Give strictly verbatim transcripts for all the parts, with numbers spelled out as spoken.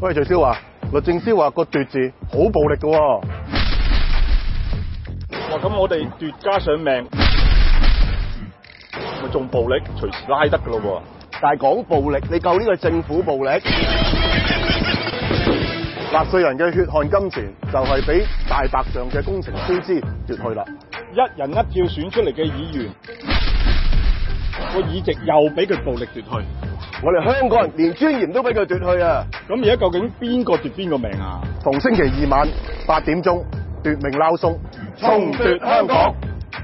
喂，徐少華，律政司話個奪字好暴力㗎喎。 哇！咁我哋奪加上命，咪仲暴力，隨時拉得㗎咯喎。 但係講暴力，你夠呢個政府暴力？納稅人嘅血汗金錢就係俾大白象嘅工程超支奪去啦。 一人一票選出嚟嘅議員，個議席又俾佢暴力奪去。 我哋香港人連尊嚴都俾佢奪去啊！ 咁而家究竟邊個奪邊個命啊？ 逢星期二晚八點鐘，奪命撈鬆，重奪香港。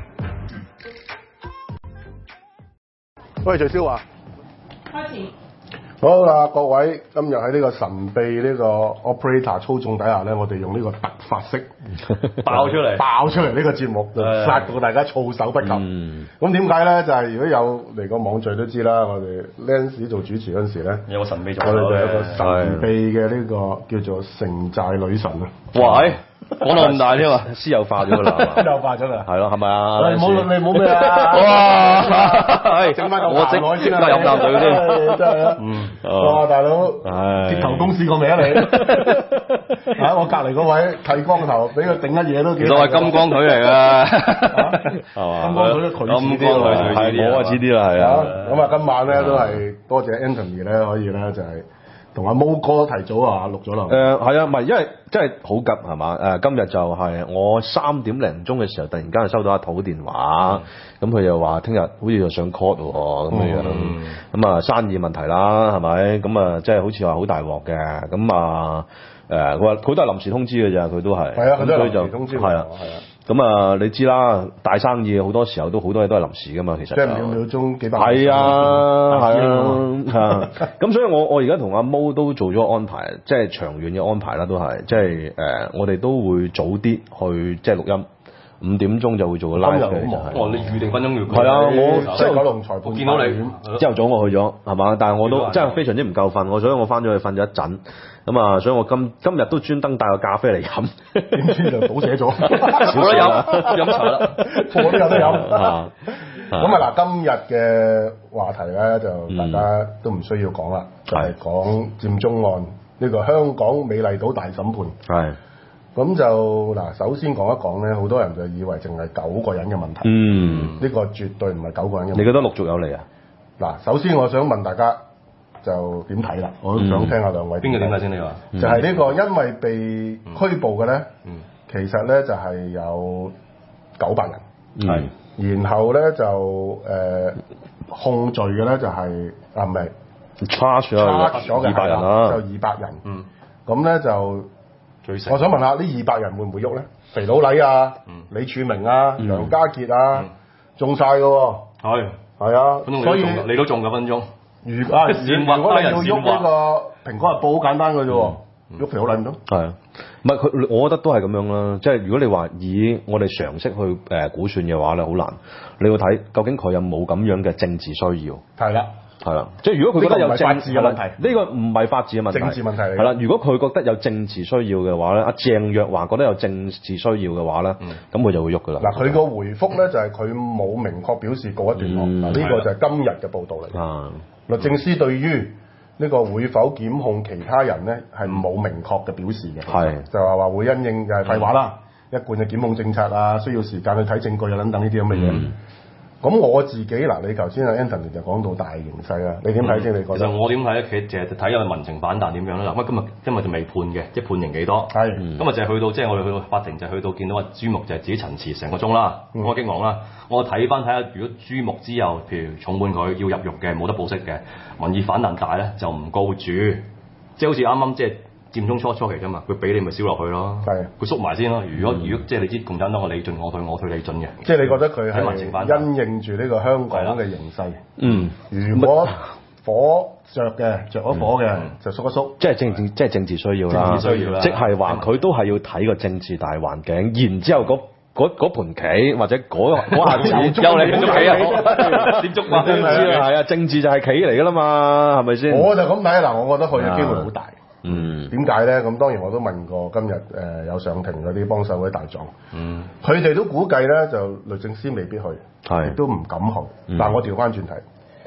喂，徐少華， 開始。 好啦，各位，今日喺呢個神秘呢個 operator 操縱底下咧，我哋用呢個突發式爆出嚟， 爆出嚟呢個節目，就殺到大家措手不及。咁點解咧？就係、是、如果有嚟過網聚都知啦，我哋 Lance 做主持嗰陣時咧， 有個神秘助我手哋就有個神秘嘅呢個叫做城寨女神啊！ 喂！講到咁大添啊，私有化咗啦， 私有化咗啦， 係咯，係咪啊？ 你冇你冇咩啊？ 哇！係整翻個我整我先啦，飲啖水先。 真係啊！嗯，哇，大佬，鐵頭公司個名啊你？啊，我隔離嗰位剃光頭，俾佢頂一嘢都幾。 其實我係金剛腿嚟㗎，係嘛？ 金剛腿都佢似啲喎， 係我啊似啲啦，係啊。 咁啊，今晚咧都係多謝 Anthony 咧，可以咧就係。同阿毛哥提早啊錄咗啦。 誒係啊，唔係因為真係好急係嘛？誒、呃、今日就係我三點零鐘嘅時候，突然間就收到阿土電話，咁佢又話聽日好似又上 court 喎咁樣樣，咁啊生意問題啦係咪？咁啊即係好似話好大鑊嘅，咁啊誒佢話佢都係臨時通知嘅咋，佢都係。係啊，佢都係臨時通知。係啊，係啊。咁啊，你知啦，大生意好多時候都好多嘢都係臨時噶嘛，其實。即係秒秒鐘幾百。係啊，係啊，咁所以我我而家同阿毛都做咗安排，即係長遠嘅安排啦，都係，即係誒，我哋都會早啲去即係錄音。五點鐘就會做個 live 嘅，就係。哦，你預定分鐘要。係啊，我即係九龍裁判見到你。朝頭早我去咗，係嘛？但係我都真係非常之唔夠瞓，我所以我翻咗去瞓咗一陣。咁啊，所以我今今日都專登帶個咖啡嚟飲，點知就倒瀉咗。少得飲，飲茶啦，我都有得飲。啊，咁啊嗱，今日嘅話題咧就大家都唔需要講啦，就係講佔中案呢個香港美麗島大審判。係。咁就嗱，首先講一講咧，好多人就以為淨係九個人嘅問題。嗯。呢個絕對唔係九個人嘅問題。你覺得陸續有嚟啊？嗱，首先我想問大家就點睇啦？我都想聽下兩位。邊個點睇先？你話？就係呢個因為被拘捕嘅咧，嗯、其實咧就係有九百人。係、嗯。然後咧就誒、呃、控罪嘅咧就係、是、啊唔係 charge 咗嘅二百人啦，就二百人。嗯。咁咧就。我想問下呢二百人會唔會喐咧？肥佬黎啊、嗯、李柱銘啊、嗯、楊家傑啊，嗯、中晒㗎喎。係係啊，所以你都中㗎分鐘。如啊，如果你要喐呢個蘋果日報好簡單㗎啫喎，喐、嗯、肥佬黎唔得。係啊，唔係佢，我覺得都係咁樣啦。即係如果你話以我哋常識去誒估算嘅話咧，好難。你要睇究竟佢有冇咁樣嘅政治需要。係啦。係啦，即係如果佢覺得有政治嘅問題，呢個唔係法治嘅問題，政治問題嚟。係啦，如果佢覺得有政治需要嘅話咧，阿鄭若驊覺得有政治需要嘅話咧，咁佢、嗯、就會喐噶啦。嗱，佢個回覆咧就係佢冇明確表示告一段落。嗱、嗯，呢個就係今日嘅報導嚟。啊、律政司對於呢個會否檢控其他人咧係冇明確嘅表示嘅。係、嗯、就係話會因應就係廢話啦，嗯、一貫嘅檢控政策啊，需要時間去睇證據啊等等呢啲咁嘅嘢。嗯咁我自己嗱，你頭先阿 Anthony 就講到大形勢啦，你點睇先？你覺得？其實我點睇咧？其實就係睇下民情反彈點樣啦。嗱，咁今日今日就未判嘅，即係判刑幾多？係。今日就係去到即係我哋去到法庭就去到見到阿朱牧就係自己陳詞成個鐘啦，咁我激昂啦。我睇翻睇下，如果朱牧之後譬如重判佢要入獄嘅，冇得保釋嘅，民意反彈大咧就唔告住，即係好似啱啱即係。佔中初初期啫嘛，佢俾你咪燒落去咯，係佢縮埋先咯。如果、嗯、如果即係你知共產黨嘅你進我退，我退你進嘅，即係你覺得佢係因應住呢個香港嘅形勢。嗯，如果火着嘅着咗火嘅、嗯、就縮一縮，即係政治即係政治需要啦，政治需要啦，即係話佢都係要睇個政治大環境，然之後嗰嗰嗰盤棋或者嗰嗰下子有你點捉棋啊？點捉啊？係啊，政治就係棋嚟噶啦嘛，係咪先？我就咁睇嗱，我覺得佢嘅機會好大。嗯，點解咧？咁當然我都問過今日誒、呃、有上庭嗰啲幫手嗰啲大狀，嗯，佢哋都估計咧就律政司未必去，係亦都唔敢去。嗯、但係我調翻轉睇，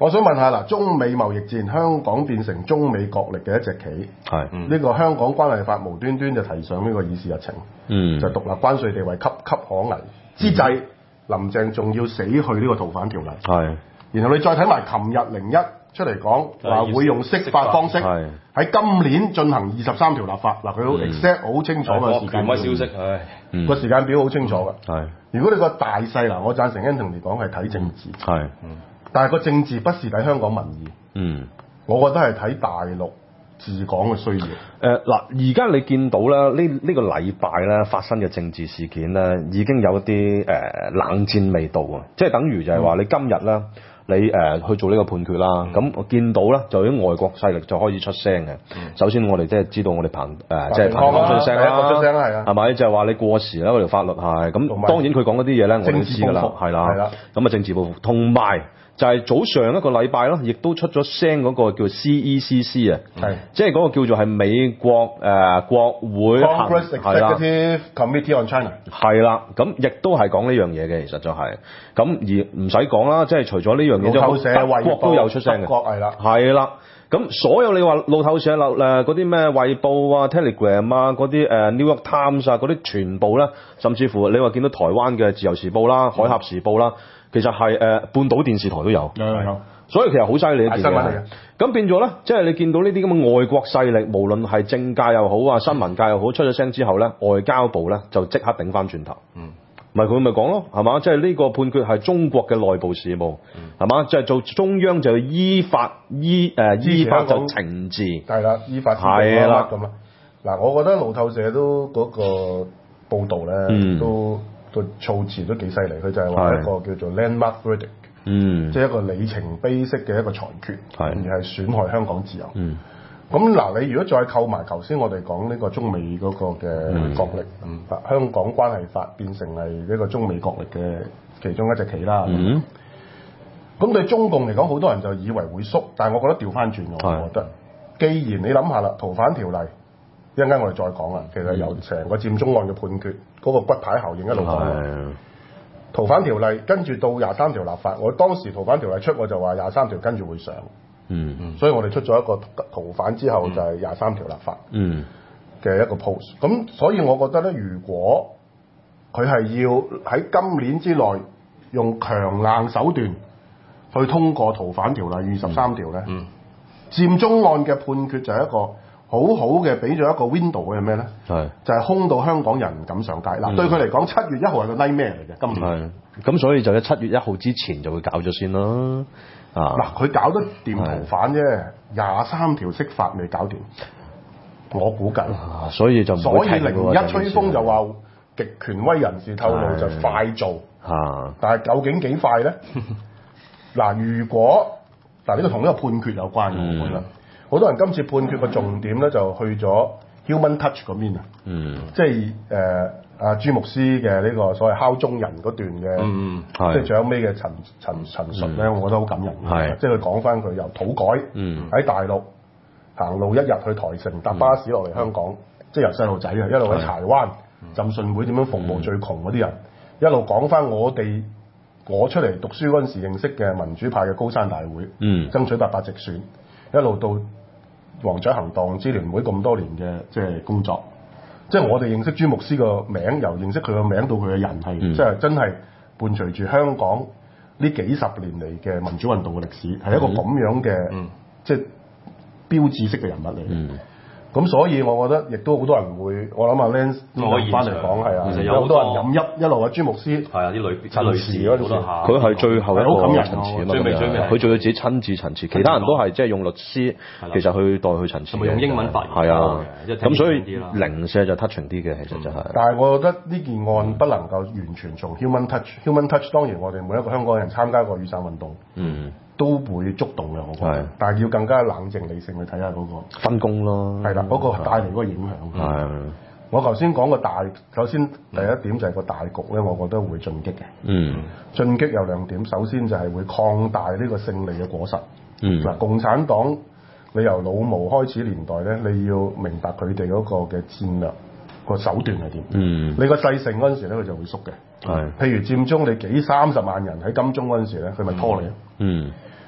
我想問下嗱，中美貿易戰，香港變成中美角力嘅一隻棋， 係呢個香港關係法無端端就提上呢個議事日程， 嗯就獨立關稅地位岌岌可危之際，林鄭仲要死去呢個逃犯條例， 係， 然後你再睇埋琴日零一出嚟講話會用釋法方式係喺今年進行二十三條立法，嗱佢好 exact 好清楚嘅時間權威消息，唉， 嗯個時間表好清楚㗎。 係如果你個大勢嗱，我贊成 Anthony 嚟講係睇政治， 係， 但係個政治不是睇香港民意， 嗯。 我覺得係睇大陸治港嘅需要。 誒嗱、呃，而家你見到咧，呢、這、呢個禮拜咧發生嘅政治事件咧，已經有一啲誒、呃、冷戰味道啊！即係等於就係話你今日咧，你誒、呃、去做呢個判決啦，咁、嗯、我見到咧就啲外國勢力就開始出聲嘅。嗯、首先我哋即係知道我哋彭誒即係彭博出聲啦， 出聲啦，係啊， 係咪就係話你過時啦嗰條法律係咁？當然佢講嗰啲嘢咧，我哋知㗎啦，係啦，咁啊政治報復，同埋。就係早上一個禮拜咯，亦都出咗聲嗰個叫 C E C C 啊，係即係嗰個叫做係美國誒、呃、國會 Congress Executive Committee on China 係啦，咁亦都係講呢樣嘢嘅，其實就係、是、咁而唔使講啦，即係除咗呢樣嘢， 路透社、 德國都有出聲嘅， 德國係啦， 係啦。咁所有你話路透社、誒嗰啲咩衛報啊、Telegram 啊、嗰啲誒 New York Times 啊嗰啲全部咧，甚至乎你話見到台灣嘅自由時報啦、海峽時報啦，其實係誒、呃、半島電視台都有， 有有有， 所以其實好犀利一件嘢嘅。 咁變咗咧，即係你見到呢啲咁嘅外國勢力，無論係政界又好啊、新聞界又好，出咗聲之後咧，外交部咧就即刻頂翻轉頭。嗯。咪佢咪講咯，係嘛？即係呢個判決係中國嘅內部事務，係嘛、嗯？即係做中央就要依法依誒、呃、依法就懲治，係啦， 依法係啦咁啦。嗱，我覺得路透社都嗰、那個報導咧，嗯、都個措辭都幾犀利。佢就係話一個叫做 landmark verdict，嗯，即係一個里程碑式嘅一個裁決，而係損害香港自由。嗯咁嗱，你如果再扣埋頭先我哋講呢個中美嗰個嘅角力，嗯嗯、香港關係法變成係呢個中美角力嘅其中一隻棋啦。咁、嗯、對中共嚟講，好多人就以為會縮，但係我覺得調翻轉，我覺得，是既然你諗下啦，逃犯條例一陣間我哋再講啦，其實由成個佔中案嘅判決嗰、那個骨牌效應一路講，是逃犯條例跟住到廿三條立法，我當時逃犯條例出我就話廿三條跟住會上。嗯嗯，所以我哋出咗一個逃犯之後就係廿三條立法，嗯嘅一個 post。咁所以我覺得咧，如果佢係要喺今年之內用強硬手段去通過逃犯條例二十三條咧，嗯，佔中案嘅判決就係一個好好嘅俾咗一個 window 嘅咩咧？係是就係空到香港人唔敢上街。嗱、嗯，對佢嚟講，七月一號係個 nightmare 嚟嘅，今年。係咁，所以就喺七月一號之前就會搞咗先啦。啊！嗱，佢搞得掂逃犯啫，廿三條釋法未搞掂，我估計、啊，所以就唔會停。所以零一吹風就話極權威人士透露就快做，啊、但係究竟幾快咧？嗱，如果嗱呢個同呢個判決有關嘅，嗯、我覺得好多人今次判決嘅重點咧就去咗 human touch 嗰邊啊，嗯、即係誒。阿朱牧師嘅呢個所謂敲鐘人嗰段嘅，嗯、即係最後尾嘅陳陳陳述咧，嗯、我覺得好感人。係，即係佢講翻佢由土改喺、嗯、大陸行路一日去台城搭巴士落嚟香港，嗯、即係由細路仔啊一路喺柴灣浸信會點樣服務最窮嗰啲人，嗯、一路講翻我哋我出嚟讀書嗰陣時認識嘅民主派嘅高山大會，嗯、爭取八八直選，一路到黃雀行動支聯會咁多年嘅即係工作。即係我哋認識朱牧師個名，由認識佢個名到佢嘅人係，嗯、即係真係伴隨住香港呢幾十年嚟嘅民主運動嘅歷史，係、嗯、一個咁樣嘅，嗯、即係標誌式嘅人物嚟。嗯咁所以，我覺得亦都好多人會，我諗阿 Lance 攞翻嚟講係啊，有好多人飲泣一路啊，朱牧師係啊，啲女陳詞嗰陣時，佢係最後一個陳詞啊嘛，佢仲要自己親自陳詞，其他人都係即係用律師，其實去代佢陳詞，係用英文發言？係啊，咁所以零舍就 touching 啲嘅，其實就係。但係我覺得呢件案不能夠完全從 human touch，human touch 當然我哋每一個香港人參加過雨傘運動。嗯。都會觸動嘅，我覺得，是但係要更加冷靜理性去睇下嗰個分工咯，係啦，嗰、嗰個帶嚟嗰個影響。係的，我頭先講個大，首先第一點就係個大局咧，我覺得會進擊嘅。嗯，進擊有兩點，首先就係會擴大呢個勝利嘅果實。嗯，嗱，共產黨你由老毛開始年代咧，你要明白佢哋嗰個嘅戰略個手段係點。嗯，你個勢盛嗰陣時咧，佢就會縮嘅。係的，譬如佔中你幾三十萬人喺金鐘嗰陣時咧，佢咪拖你。嗯。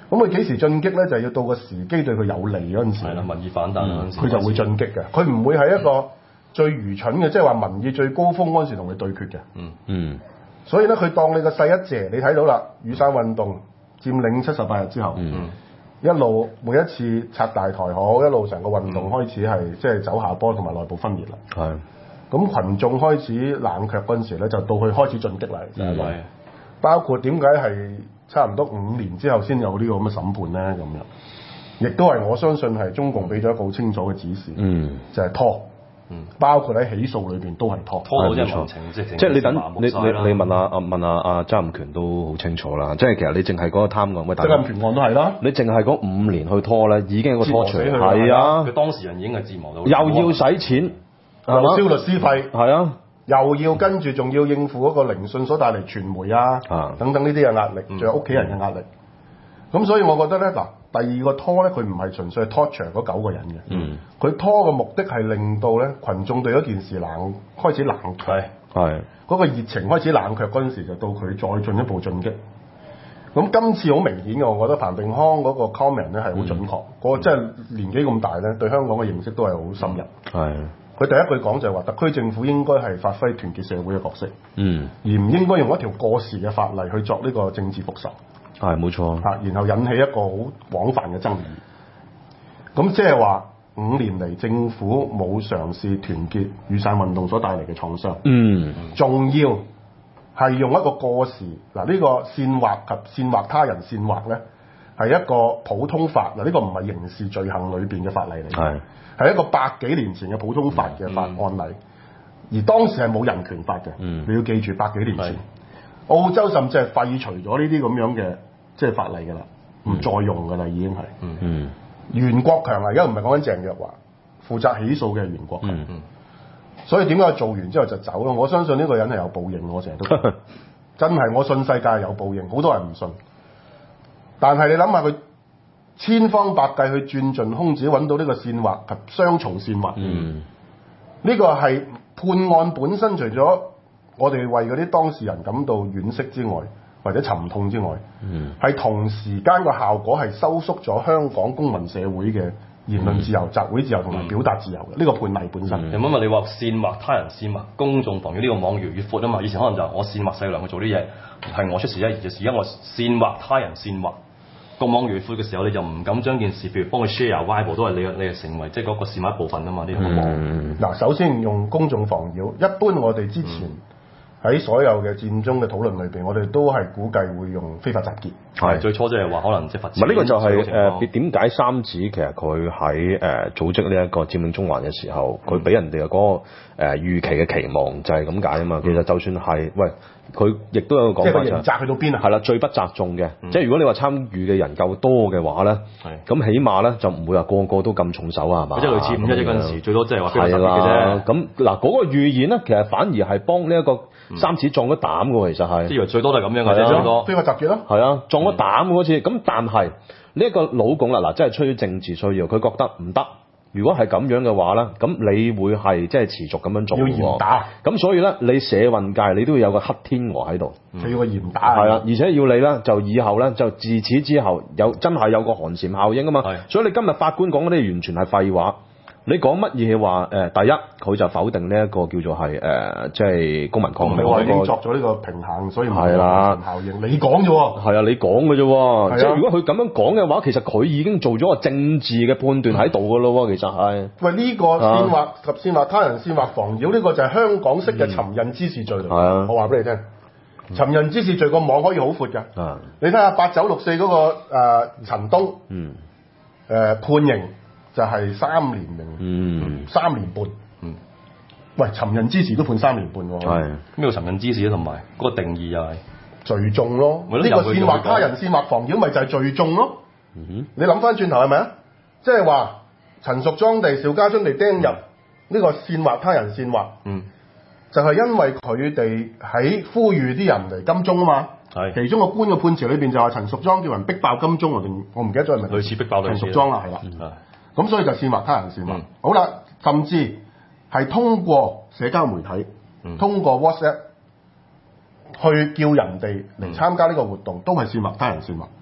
咁佢幾時進擊咧？就係要到個時機對佢有利嗰陣時， 係啦，民意反彈嗰陣時， 佢就會進擊嘅。佢唔會係一個最愚蠢嘅，即係話民意最高峰嗰陣時同你對決嘅。 嗯嗯。 所以咧，佢當你個勢一謝，你睇到啦，雨傘運動佔領七十八日之後， 嗯、 一路每一次拆大台好，一路成個運動開始係、嗯、即係走下坡同埋內部分裂啦。 係。 咁群眾開始冷卻嗰陣時咧，就到佢開始進擊啦。 係、 嗯。包括點解係差唔多五年之後先有呢個咁嘅審判咧？咁樣，亦都係我相信係中共俾咗一個好清楚嘅指示， 嗯， 就係拖。嗯，包括喺起訴裏邊都係拖， 拖到即係無情，即係即係你等你你你問阿阿問阿阿曾蔭權都好清楚啦。即係其實你淨係嗰個貪案，喂， 曾蔭權案都係啦。 你淨係嗰五年去拖咧，已經有個拖除，係啊。 佢當事人已經係折磨到， 又要使錢， 又燒律師費， 係啊， 又要跟住仲要應付嗰個聆訊所帶嚟傳媒啊等等呢啲嘅壓力，仲有屋企人嘅壓力。咁所以我覺得咧嗱。第二個拖咧，佢唔係純粹係 torture 嗰九個人嘅，佢、嗯、拖嘅目的係令到咧群眾對嗰件事冷開始冷卻，係嗰個熱情開始冷卻嗰陣時，就到佢再進一步進擊。咁今次好明顯嘅，我覺得彭定康嗰個 comment 咧係好準確，嗯、個即係年紀咁大咧，對香港嘅認識都係好深入。係佢、嗯、第一句講就係話，特區政府應該係發揮團結社會嘅角色，嗯，而唔應該用一條過時嘅法例去作呢個政治復仇。係冇錯，嚇，然後引起一個好廣泛嘅爭議。咁即係話五年嚟政府冇嘗試團結雨傘運動所帶嚟嘅創傷。嗯，仲要係用一個過時嗱，呢個煽惑及煽惑他人煽惑咧，係一個普通法嗱，呢個唔係刑事罪行裏邊嘅法例嚟嘅，係係一個百幾年前嘅普通法嘅法案例，而當時係冇人權法嘅。嗯，你要記住百幾年前。澳洲甚至係廢除咗呢啲咁樣嘅即係法例㗎啦，唔、嗯、再用㗎啦，已經係。嗯嗯。袁國強啊，而家唔係講緊鄭若驊，負責起訴嘅係袁國強。嗯嗯。所以點解做完之後就走咯？我相信呢個人係有報應，我成日都真係我信世界有報應，好多人唔信。但係你諗下佢千方百計去鑽盡空子揾到呢個煽惑及雙重煽惑。嗯。呢個係判案本身，除咗我哋為嗰啲當事人感到惋惜之外，或者沉痛之外，係、嗯、同時間個效果係收縮咗香港公民社會嘅言論自由、嗯、集會自由同埋表達自由嘅呢、嗯、個判例本身。 有冇問你話煽惑他人煽惑公眾防禦呢個網越越闊啊嘛？以前可能就我煽惑細良去做啲嘢，係我出事啫，而家我煽惑他人煽惑個網越闊嘅時候，你就唔敢將件事，譬如幫佢 share Weibo 都係你你係成為即係嗰個煽惑一部分啊嘛？呢、這個網嗱、嗯，首先用公眾防禦，一般我哋之前。嗯喺所有嘅戰爭嘅討論裏邊，我哋都係估計會用非法集結。係最初即係話可能即係罰錢。唔係呢個就係誒點解三子其實佢喺誒組織呢一個佔領中環嘅時候，佢俾、嗯、人哋嘅嗰個誒、呃、預期嘅期望就係咁解啊嘛。其實就算係喂，佢亦都有個講法就係、是、刑責去到邊啊？係啦，最不責眾嘅，嗯、即係如果你話參與嘅人夠多嘅話咧，咁起碼咧就唔會話個個都咁重手啊，係嘛？即係類似五一一嗰陣時，最多即係話非法集結嘅啫。咁嗱嗰個預言咧，其實反而係幫呢一個。三子撞咗膽嘅喎，其實係，即係最多都係咁樣嘅啫，最多非法集結咯。係啊，撞咗膽嗰次，咁、嗯、但係呢一個老共啦，嗱，真係出於政治需要，佢覺得唔得。如果係咁樣嘅話咧，咁你會係即係持續咁樣做。要嚴打。咁所以咧，你社運界你都要有個黑天鵝喺度。佢、嗯、要個嚴打。係啊，而且要你咧，就以後咧，就自此之後有真係有個寒蟬效應啊嘛。係。所以你今日法官講嗰啲完全係廢話。你講乜嘢話？誒、呃，第一佢就否定呢一個叫做係誒、呃，即係公民抗命。我已經作咗呢個平衡，所以唔係啦。效應，你講啫喎。係啊，你講嘅啫喎。即係如果佢咁樣講嘅話，其實佢已經做咗個政治嘅判斷喺度嘅咯喎。其實係。喂，呢、這個煽惑及煽惑他人煽惑妨擾，呢個就係香港式嘅尋釁滋事罪嚟。係啊、嗯，我話俾你聽，尋釁滋事罪個網可以好闊㗎。啊、嗯，你睇下八九六四嗰個誒、呃、陳東，嗯，誒、呃、判刑。就係三年零，嗯，三年半，嗯，喂，尋釁滋事都判三年半喎，係咩叫尋釁滋事咧？同埋嗰個定義又係聚眾咯，呢個煽惑他人、煽惑妨擾，咪就係聚眾咯。嗯哼，你諗翻轉頭係咪啊？即係話陳淑莊地、邵家臻地釘入呢個煽惑他人、煽惑，嗯，就係因為佢哋喺呼籲啲人嚟金鐘啊嘛。係，其中個官嘅判詞裏邊就話陳淑莊叫人逼爆金鐘，定我唔記得咗係咪類似逼爆陳淑莊啦，係啦，係。咁所以就煽惑他人煽惑，嗯、好啦，甚至係通過社交媒體，嗯、通過 WhatsApp 去叫人哋嚟參加呢個活動，嗯、都係煽惑他人煽惑。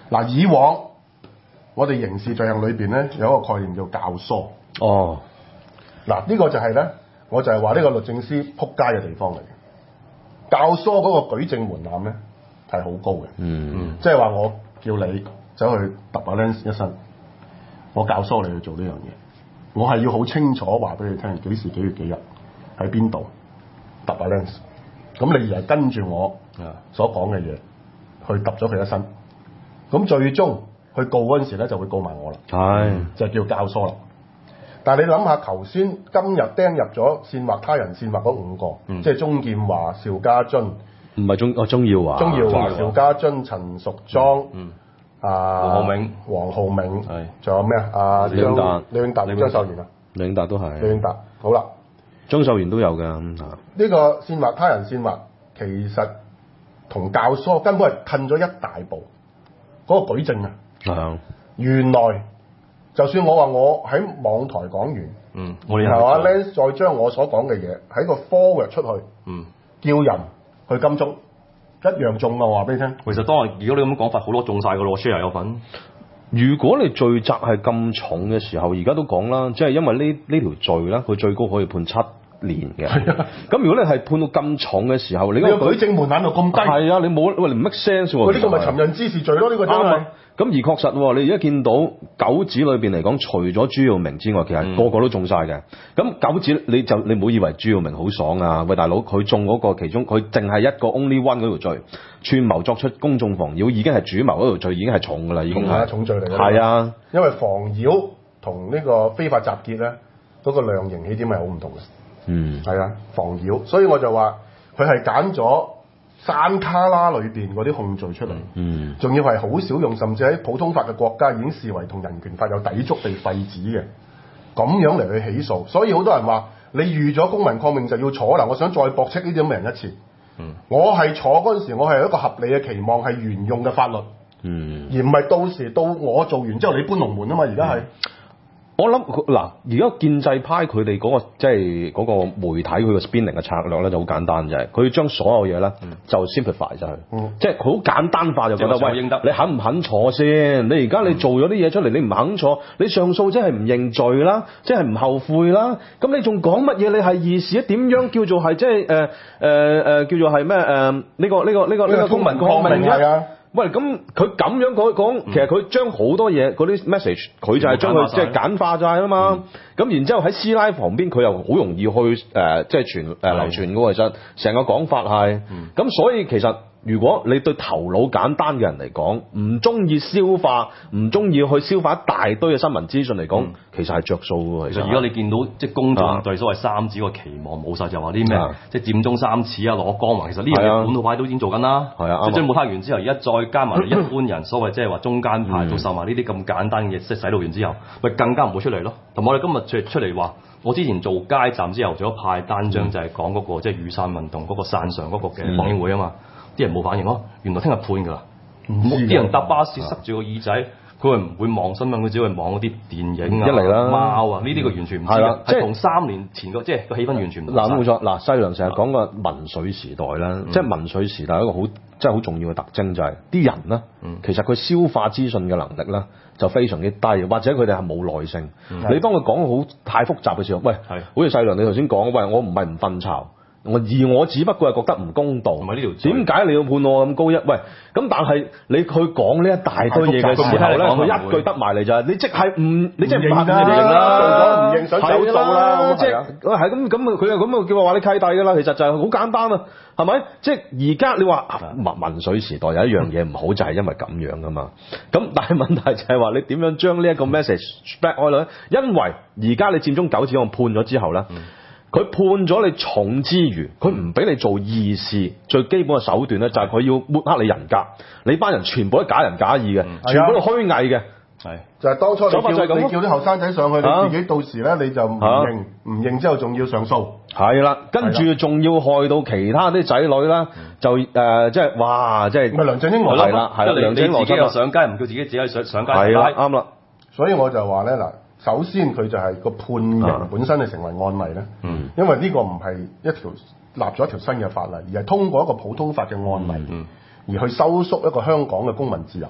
嗱，以往我哋刑事罪行裏邊咧有一個概念叫教唆。 哦， 嗱，呢個就係咧，我就係話呢個律政司撲街嘅地方嚟嘅。教唆嗰個舉證門檻咧係好高嘅。 嗯， 即係話我叫你走去揼阿 Lance 一身，我教唆你去做呢樣嘢，我係要好清楚話俾你聽幾時幾月幾日喺邊度揼阿 Lance，咁你而係跟住我所講嘅嘢去揼咗佢一身，咁最終去告嗰陣時咧就會告埋我啦， 係就叫教唆啦。但係你諗下，頭先今日釘入咗煽惑他人煽惑嗰五個，嗯、即係鐘劍華、邵家臻， 唔係鐘哦鐘耀華， 鐘耀華、邵家臻、陳淑莊，嗯，啊， 黃浩銘、 黃浩銘， 係，仲有咩啊？啊， 李永達、 李永達、張秀賢啊， 李永達都係， 李永達，好啦， 張秀賢都有嘅咁啊。 呢個煽惑他人煽惑，其實同教唆根本係褪咗一大步，嗰、那個舉證啊， 係， 原來。就算我話我喺網台講完， 嗯，我哋然後阿 Lance 再將我所講嘅嘢喺個 forward 出去， 嗯， 叫人去金鐘，一樣中啊！我話俾你聽。 其實當日如果你咁講法，好多中晒噶咯 ，share 有份。 如果你罪責係咁重嘅時候，而家都講啦，即係因為呢呢條罪啦，佢最高可以判七年嘅。咁如果你係判到咁重嘅時候，你個舉證門檻就咁低。係啊，你冇喂，你唔 make sense 喎。 呢個咪尋釁滋事罪咯？呢、呢個真係。 咁而確實，你而家見到九子裏邊嚟講，除咗朱耀明之外，其實個個都中晒嘅。咁、嗯、九子你就你唔好以為朱耀明好爽啊！喂，大佬，佢中嗰個其中，佢淨係一個 only one 嗰條罪，串謀作出公眾妨擾，已經係主謀嗰條罪，已經係重噶啦，已經係、 嗯、重罪嚟嘅。 係啊， 因為妨擾同呢個非法集結咧，嗰、嗰個量刑起點係好唔同嘅。嗯，係啊，妨擾，所以我就話佢係揀咗山卡拉裏邊嗰啲控罪出嚟，嗯，仲要係好少用，甚至喺普通法嘅國家已經視為同人權法有抵觸被廢止嘅，咁樣嚟去起訴。所以好多人話你預咗公民抗命就要坐啦，我想再駁斥呢啲咁嘅人一次。嗯，我係坐嗰陣時，我係一個合理嘅期望係沿用嘅法律，嗯，而唔係到時到我做完之後你搬龍門啊嘛，而家係。 我諗嗱，而家建制派佢哋嗰個即係嗰個媒體佢個 spinning 嘅策略咧就好簡單，就係佢將所有嘢咧就 simplify 晒佢，嗯、即係好簡單化就覺得喂，你肯唔肯坐先？你而家你做咗啲嘢出嚟，你唔肯坐，你上訴即係唔認罪啦，即係唔後悔啦，咁你仲講乜嘢？你係義士啊？點樣叫做係即係誒誒誒叫做係咩誒呢個呢個呢個呢個公民抗命啊？喂，咁佢咁樣講講，其實佢將好多嘢嗰啲 message，佢就係將佢即係簡化晒啊嘛。咁、嗯、然之後喺師奶旁邊，佢又好容易去誒，即、呃、係、就是、傳誒、呃、流傳嘅喎。其實成個講法係，咁、嗯、所以其實如果你對頭腦簡單嘅人嚟講，唔中意消化，唔中意去消化一大堆嘅新聞資訊嚟講，嗯、其實係着數嘅。其實而家你見到即係公眾對所謂三子個期望冇晒，就話啲咩即係佔中三次啊，攞光環。其實呢樣嘢本土派都已經做緊啦。係啊，即係冇睇完之後，而家再加埋一般人所謂即係話中間派做售賣呢啲咁簡單嘅嘢，即係洗腦完之後，咪更加唔會出嚟咯。同埋我哋今日出出嚟話，我之前做街站之後，做咗派單張，就係講嗰個即係雨傘運動嗰個傘上嗰個嘅放映會啊嘛。啲人冇反應咯，原來聽日判㗎啦。啲人搭巴士塞住個耳仔，佢係唔會望新聞，佢只會望嗰啲電影啊、 一嚟啦貓啊，呢啲佢完全唔知嘅，係同三年前個即係個氣氛完全唔同。 嗱冇錯，嗱西良成日講個民粹時代啦，嗯、即係民粹時代一個好即係好重要嘅特徵就係、是、啲人咧，嗯、其實佢消化資訊嘅能力咧就非常之低，或者佢哋係冇耐性。嗯、你當佢講好太複雜嘅時候，喂，係好似西良你頭先講，喂，我唔係唔瞓巢。我而我只不過係覺得唔公道，唔係呢條點解你要判我咁高一？喂，咁但係你佢講呢一大堆嘢嘅時候咧，佢一句得埋嚟就係你即係唔你即係唔認啦，做咗唔認想走數啦，即係係咁咁佢又咁啊叫我話你契弟㗎啦，其實就係好簡單啊，係咪？即係而家你話民民粹時代有一樣嘢唔好就係因為咁樣㗎嘛。咁但係問題就係話你點樣將呢一個 message spread 開咧？因為而家你佔中九次案判咗之後咧。佢判咗你重之餘，佢唔俾你做義士，最基本嘅手段咧就係佢要抹黑你人格，你班人全部都假人假義嘅，嗯、全部都虛偽嘅，係就係當初你叫你叫啲後生仔上去，啊、你自己到時咧你就唔認，唔、啊、認之後仲要上訴，係啦，跟住仲要害到其他啲仔女啦，嗯、就誒、呃、即係哇，即係咪梁振英來啦？係啦，梁振英自己又上街，唔叫自己自己上上街，係啦，啱啦，所以我就話咧嗱。首先佢就係個判刑本身係成為案例咧，嗯、因為呢個唔係一條立咗一條新嘅法例，而係通過一個普通法嘅案例，嗯、而去收縮一個香港嘅公民自由。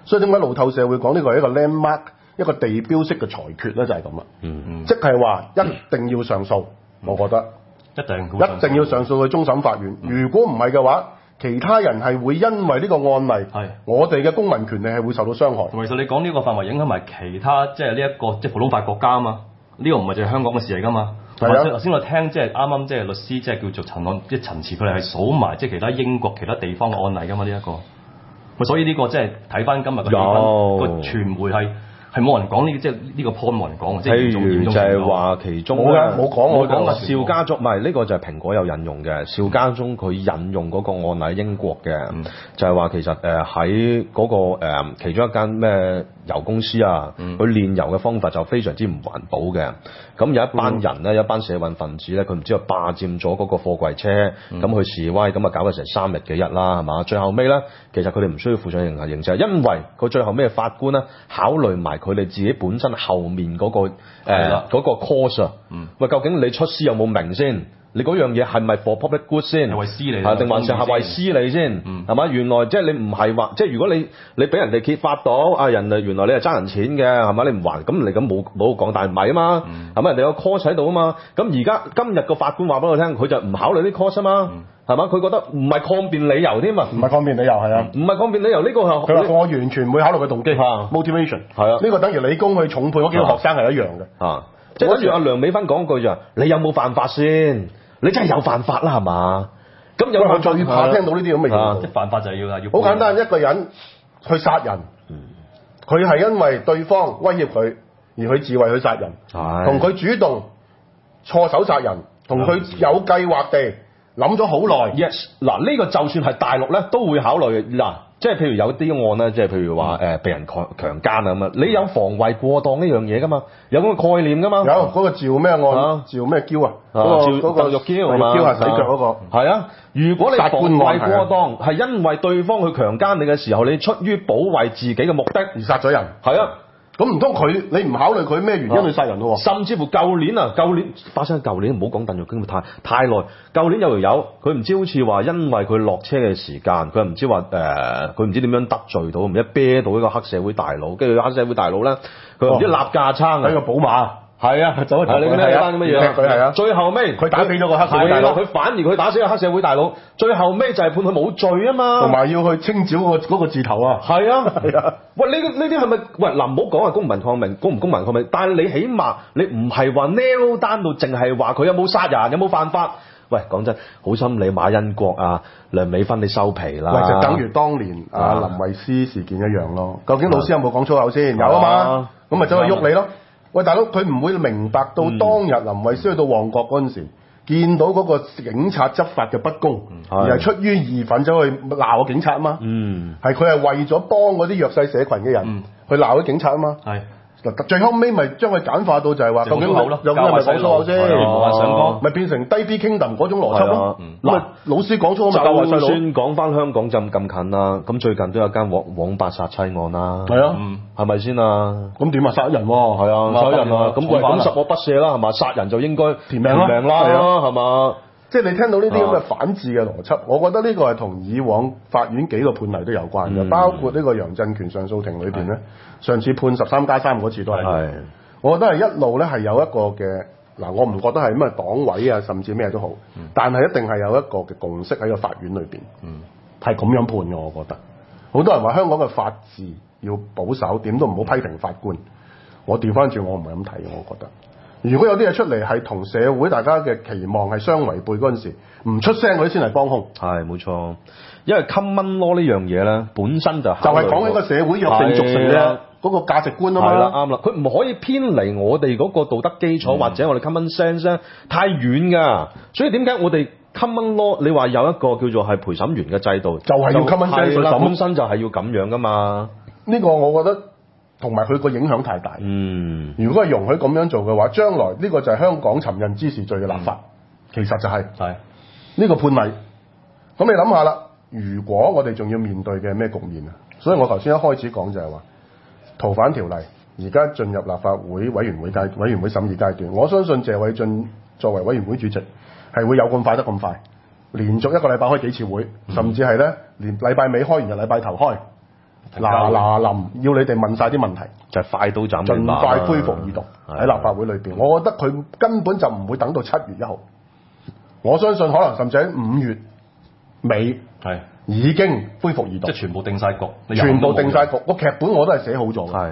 所以點解路透社會講呢個係一個 landmark 一個地標式嘅裁決咧？就係咁啦。 嗯嗯， 即係話一定要上訴，我覺得一定一定要上訴去終審法院。如果唔係嘅話，其他人係會因為呢個案例，係我哋嘅公民權利係會受到傷害。 同埋其實你講呢個範圍影響埋其他，即係呢一個即係普通法國家啊嘛。呢個唔係淨係香港嘅事嚟㗎嘛。係啊。頭先我聽即係啱啱即係律師即係叫做陳案即係陳詞，佢哋係數埋即係其他英國其他地方嘅案例㗎嘛。呢一個，咪所以呢個即係睇翻今日嘅氣氛，個傳媒係。係冇人講呢，即係呢個 point 冇人講，即係嚴重嚴重。 就係話其中冇嘅，冇講我講嘅。 邵家臻唔係呢個就係蘋果有引用嘅。邵家臻佢引用嗰個案例英國嘅，嗯、就係話其實誒喺嗰個、呃、其中一間咩油公司啊，佢、嗯、煉油嘅方法就非常之唔環保嘅。咁有一班人咧，有、嗯、一班社運分子咧，佢唔知道霸佔咗嗰個貨櫃車，咁、嗯、去示威，咁啊搞咗成三日幾日啦，係嘛？最後尾咧，其實佢哋唔需要負上刑刑責，因為佢最後尾嘅法官咧考慮埋佢哋自己本身後面嗰、那個誒嗰、呃那個 cause 啊，喂、嗯，究竟你出師有冇名先？你嗰樣嘢係咪 for public good 先？係為私利，定還是係為私利先？係嘛、嗯？原來即係你唔係話，即係如果你你俾人哋揭發到啊，人哋原來你係爭人錢嘅，係嘛？你唔還，咁你咁冇冇講，但係唔係啊嘛？係咪、嗯？人哋有 cause 喺度啊嘛？咁而家今日個法官話俾我聽，佢就唔考慮啲 cause 啊嘛？係嘛、嗯？佢覺得唔係抗辯理由添啊？唔係抗辯理由係啊？唔係抗辯理由呢、呢個係佢話我完全唔會考慮佢動機、啊、motivation 係啊？呢個等於理工去重判嗰幾個學生係一樣嘅啊！即係跟住阿梁美芬講句就話：你有冇犯法先？你真係有犯法啦，係嘛？咁有我最怕聽到呢啲咁嘅嘢。即係犯法就係要係要。好簡單，一個人去殺人，佢係、嗯、因為對方威脅佢而佢自衛去殺人，同佢、哎、主動錯手殺人，同佢有計劃地諗咗好耐。Yes， 嗱呢個就算係大陸咧都會考慮嘅嗱。即係譬如有啲案咧，即係譬如話誒被人強強姦啊咁啊，你有防衛過當呢樣嘢噶嘛？有咁嘅概念噶嘛？有嗰、嗰個趙咩案？趙咩嬌啊？嗰、嗰個嗰個玉嬌係嘛？嬌係洗腳嗰個。係啊，如果你防衛過當係因為對方去強姦你嘅時候，你出於保衛自己嘅目的而殺咗人，係啊。咁唔通佢你唔考慮佢咩原因去殺人咯？甚至乎舊年啊，舊年發生舊年唔好講鄧玉京太太耐。舊年有條友，佢唔知好似話因為佢落車嘅時間，佢又唔知話誒，佢、呃、唔知點樣得罪到，唔知啤到一個黑社會大佬，跟住黑社會大佬咧，佢又唔知立架撐喺個寶馬。係啊，走去睇你咩單咁嘅嘢？佢係啊，最後尾佢打死咗個黑社會大佬，佢反而佢打死個黑社會大佬，最後尾就係判佢冇罪啊嘛，同埋要去清剿嗰個嗰個字頭啊。係啊，係啊。喂，呢個呢啲係咪？喂，嗱，唔好講係公民抗命，公唔公民抗命，但係你起碼你唔係話 narrow down 到淨係話佢有冇殺人，有冇犯法。喂，講真，好心你馬恩國啊、梁美芬你收皮啦。喂，就等於當年啊，啊林慧思事件一樣咯。究竟老師有冇講粗口先？有啊嘛，咁咪走去喐你咯。喂，大佬，佢唔會明白到當日林慧思去到旺角嗰陣時，嗯、見到嗰個警察執法嘅不公，嗯、而係出於義憤走去鬧個警察啊嘛。嗯，係佢係為咗幫嗰啲弱勢社群嘅人、嗯、去鬧啲警察啊嘛。係。最後尾咪將佢簡化到就係話，究竟好咯，有啲係咪講粗口先？話上歌，咪變成低 B Kingdom 嗰種邏輯咯。咁啊，老師講粗口咪教壞細路。就算講翻香港就咁近啦，咁最近都有間黃黃八殺妻案啦。係啊，係咪先啊？咁點啊？殺人喎，係啊，殺人啊！咁喂，咁十惡不赦啦，係嘛？殺人就應該填命命啦，係嘛？即係你聽到呢啲咁嘅反智嘅邏輯，我覺得呢個係同以往法院幾個判例都有關嘅，包括呢個楊振權上訴庭裏邊咧，上次判十三加三嗰次都係。係，我覺得係一路咧係有一個嘅嗱，我唔覺得係咩黨委啊，甚至咩都好，但係一定係有一個嘅共識喺個法院裏邊，係咁樣判嘅。我覺得好多人話香港嘅法治要保守，點都唔好批評法官。我調翻轉，我唔係咁睇，我覺得。如果有啲嘢出嚟係同社會大家嘅期望係相違背嗰陣時，唔出聲嗰啲先係幫兇。係冇錯，因為 common law 呢樣嘢咧，本身就就係講緊個社會約定俗成嘅嗰個價值觀啊嘛。係啦，啱啦，佢唔可以偏離我哋嗰個道德基礎、嗯、或者我哋 common sense 咧太遠㗎。所以點解我哋 common law 你話有一個叫做係陪審員嘅制度，就係要 common sense，本身就係要咁樣㗎嘛。呢個我覺得。同埋佢個影響太大。嗯，如果係容許咁樣做嘅話，將來呢個就係香港尋釁滋事罪嘅立法，嗯、其實就係係呢個判例。咁你諗下啦，如果我哋仲要面對嘅咩局面啊？所以我頭先一開始講就係話逃犯條例而家進入立法會委員會階委員會審議階段，我相信謝偉俊作為委員會主席係會有咁快得咁快，連續一個禮拜開幾次會，甚至係咧連禮拜尾開完就禮拜頭開。 嗱嗱臨要你哋問晒啲問題， 就係快刀斬盡快恢復二讀喺立法會裏邊。我覺得佢根本就唔會等到七月一號，我相信可能甚至喺五月尾係已經恢復二讀， 即係全部定晒局， 全部定晒局，個劇本我都係寫好咗嘅。 係。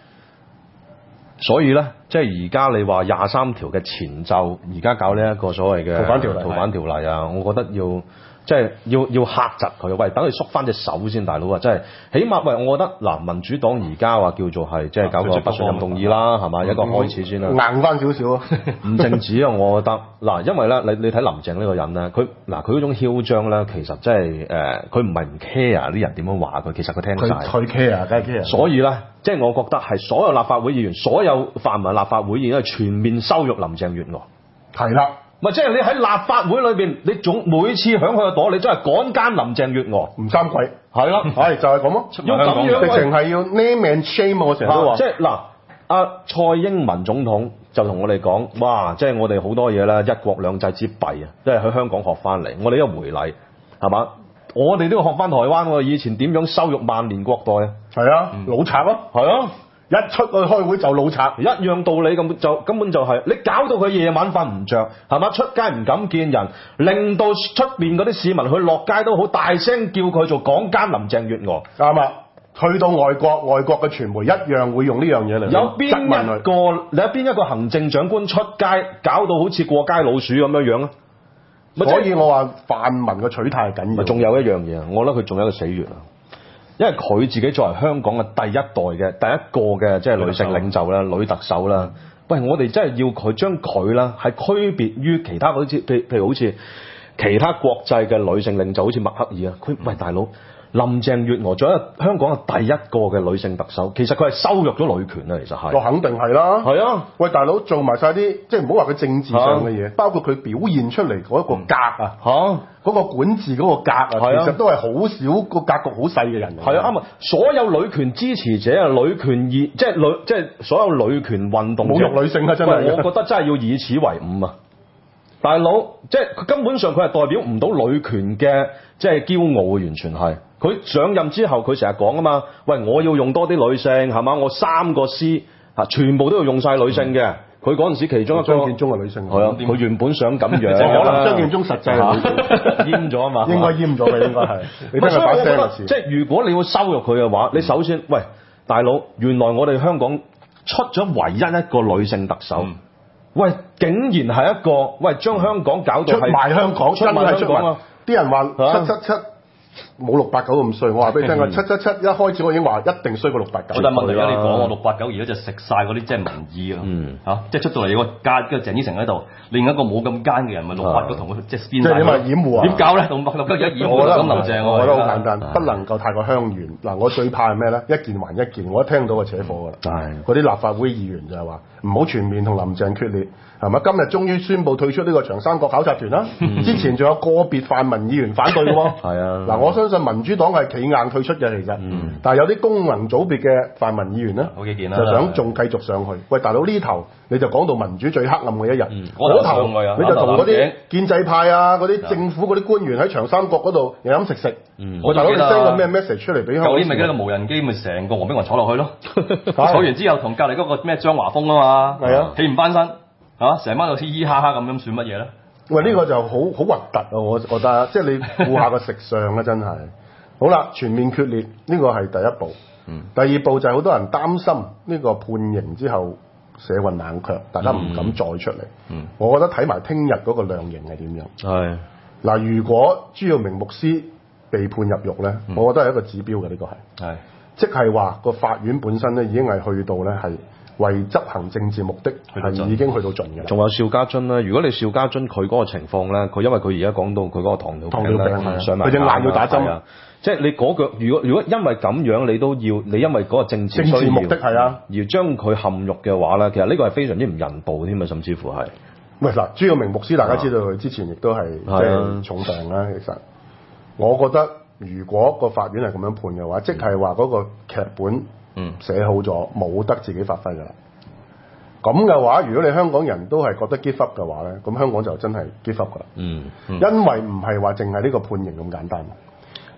所以咧，即係而家你話廿三條嘅前奏，而家搞呢一個所謂嘅逃犯條例， 逃犯條例啊，我覺得要即係要要嚇窒佢，喂，等佢縮翻隻手先，大佬啊，真係起碼喂，我覺得嗱，民主黨而家話叫做係即係搞個不信任動議啦，係嘛，一個開始先啦， 硬翻少少啊， 唔淨止啊，我覺得嗱，因為咧，你你睇林鄭呢個人咧，佢嗱佢嗰種囂張咧，其實即係誒，佢唔係唔 care 啲人點樣話佢，其實佢聽晒， 佢 care 梗係 care， 所以咧。即係我覺得係所有立法會議員，所有泛民立法會議員都係全面羞辱林鄭月娥。 係啦， 咪即係你喺立法會裏邊，你總每次響佢個朵，你都係趕奸林鄭月娥， 唔三跪。 係啦， 係就係咁咯。 要咁樣， 直情係要 name and shame，我成日都話。 即係嗱，阿蔡英文總統就同我哋講，哇！即係我哋好多嘢啦，一國兩制之弊啊，即係喺香港學翻嚟，我哋一回禮係嘛？我哋都要學翻台灣喎，以前點樣羞辱萬年國代啊？ 係啊，老賊咯， 係啊， 一出去開會就老賊， 一樣道理咁就根本就係、是、你搞到佢夜晚瞓唔着，係嘛？出街唔敢見人，令到出面嗰啲市民去落街都好大聲叫佢做港奸林鄭月娥。 啱啊！去到外國，外國嘅傳媒一樣會用呢樣嘢嚟有邊一個？你有邊一個行政長官出街搞到好似過街老鼠咁樣樣啊？ 所以我話泛民嘅取態係緊要。 仲有一樣嘢，我覺得佢仲有一個死穴啊！因為佢自己作為香港嘅第一代嘅第一個嘅即係女性領袖啦、女特首啦，喂，我哋真係要佢將佢啦係區別於其他嗰啲，譬譬如好似其他國際嘅女性領袖，好似默克爾啊，佢喂大佬。林鄭月娥作為香港嘅第一個嘅女性特首，其實佢係羞辱咗女權啊！其實係， 我肯定係啦。係啊，喂，大佬做埋晒啲，即係唔好話佢政治上嘅嘢，啊、包括佢表現出嚟嗰一個格啊，嚇、嗯，嗰個管治嗰個格啊，啊其實都係好少個格局好細嘅人。 係啊，啱啊！所有女權支持者啊，女權熱，即係女，即係所有女權運動者， 侮辱女性啊！真係， 我覺得真係要以此為伍啊！大佬，即係佢根本上佢係代表唔到女權嘅，即係驕傲啊！完全係。佢上任之後，佢成日講啊嘛，喂，我要用多啲女性，係嘛？我三個 C 嚇，全部都要用晒女性嘅。佢嗰陣時其中一個張建宗係女性， 係啊，佢原本想咁樣， 可能張建宗實際係閹咗啊嘛， 應該閹咗嘅應該係。你聽佢把聲嘅事， 即係如果你要羞辱佢嘅話，你首先喂大佬，原來我哋香港出咗唯一一個女性特首，嗯、喂，竟然係一個喂將香港搞到出賣香港， 出賣香港啊！ 啲人話七七七。冇六八九咁衰，我話俾你聽啊！七七七一開始我已經話一定衰過六八九。 但係問題而家你講我六八九而家就食晒嗰啲即係民意啊！ 嗯， 嚇，即係出到嚟有個奸，跟住鄭子誠喺度，另一個冇咁奸嘅人咪六八九同佢即係變晒。 即係點啊？掩護啊？ 點搞咧？同六八九而家掩護咁林鄭， 我覺得好簡單，不能夠太過香遠。嗱，我最怕係咩咧？一件還一件，我一聽到就扯火㗎啦。係嗰啲立法會議員就係話唔好全面同林鄭決裂。係咪？今日終於宣布退出呢個長三角考察團啦！嗯、之前仲有個別泛民議員反對嘅喎。 係啊。 嗱，我相信民主黨係企硬退出嘅其實。嗯。但係有啲功能組別嘅泛民議員咧， 好幾件啦， 就想仲繼續上去。喂，大佬呢頭你就講到民主最黑暗嘅一日，嗰、嗯、頭你就同嗰啲建制派啊、嗰啲政府嗰啲官員喺長三角嗰度飲飲食食。嗯。我大佬你 send 個咩 message 出嚟俾香港？ 舊年咪記得個無人機咪成個黃炳雲坐落去咯，坐完之後同隔離嗰個咩張華峰啊嘛，係啊，起唔翻身。嚇！成晚就嘻嘻哈哈咁樣算乜嘢咧？ 喂，呢、這個就好好核突啊！我覺得，即係你顧下個食相啊，真係。好啦，全面決裂呢、這個係第一步。嗯。第二步就係好多人擔心呢個判刑之後社運冷卻，大家唔敢再出嚟。嗯。我覺得睇埋聽日嗰個量刑係點樣？係。嗱，如果朱耀明牧師被判入獄咧，嗯、我覺得係一個指標嘅呢、這個係。係。即係話個法院本身咧已經係去到咧係。為執行政治目的係已經去到盡嘅啦。仲有邵家臻咧，如果你邵家臻佢嗰個情況咧，佢因為佢而家講到佢嗰個糖尿病咧，上埋佢隻眼要打針啊！即係你嗰個，如果如果因為咁樣，你都要你因為嗰個政治政治目的係啊， 而將佢陷獄嘅話咧，其實呢個係非常之唔人道添啊，甚至乎係。 喂嗱，朱耀明牧師大家知道佢之前亦都係即係重病啦。其實我覺得如果個法院係咁樣判嘅話，即係話嗰個劇本。嗯，寫好咗，冇得自己發揮㗎啦。咁嘅話，如果你香港人都係覺得 give up 嘅話咧，咁香港就真係 give up 㗎啦。嗯，因為唔係話淨係呢個判刑咁簡單。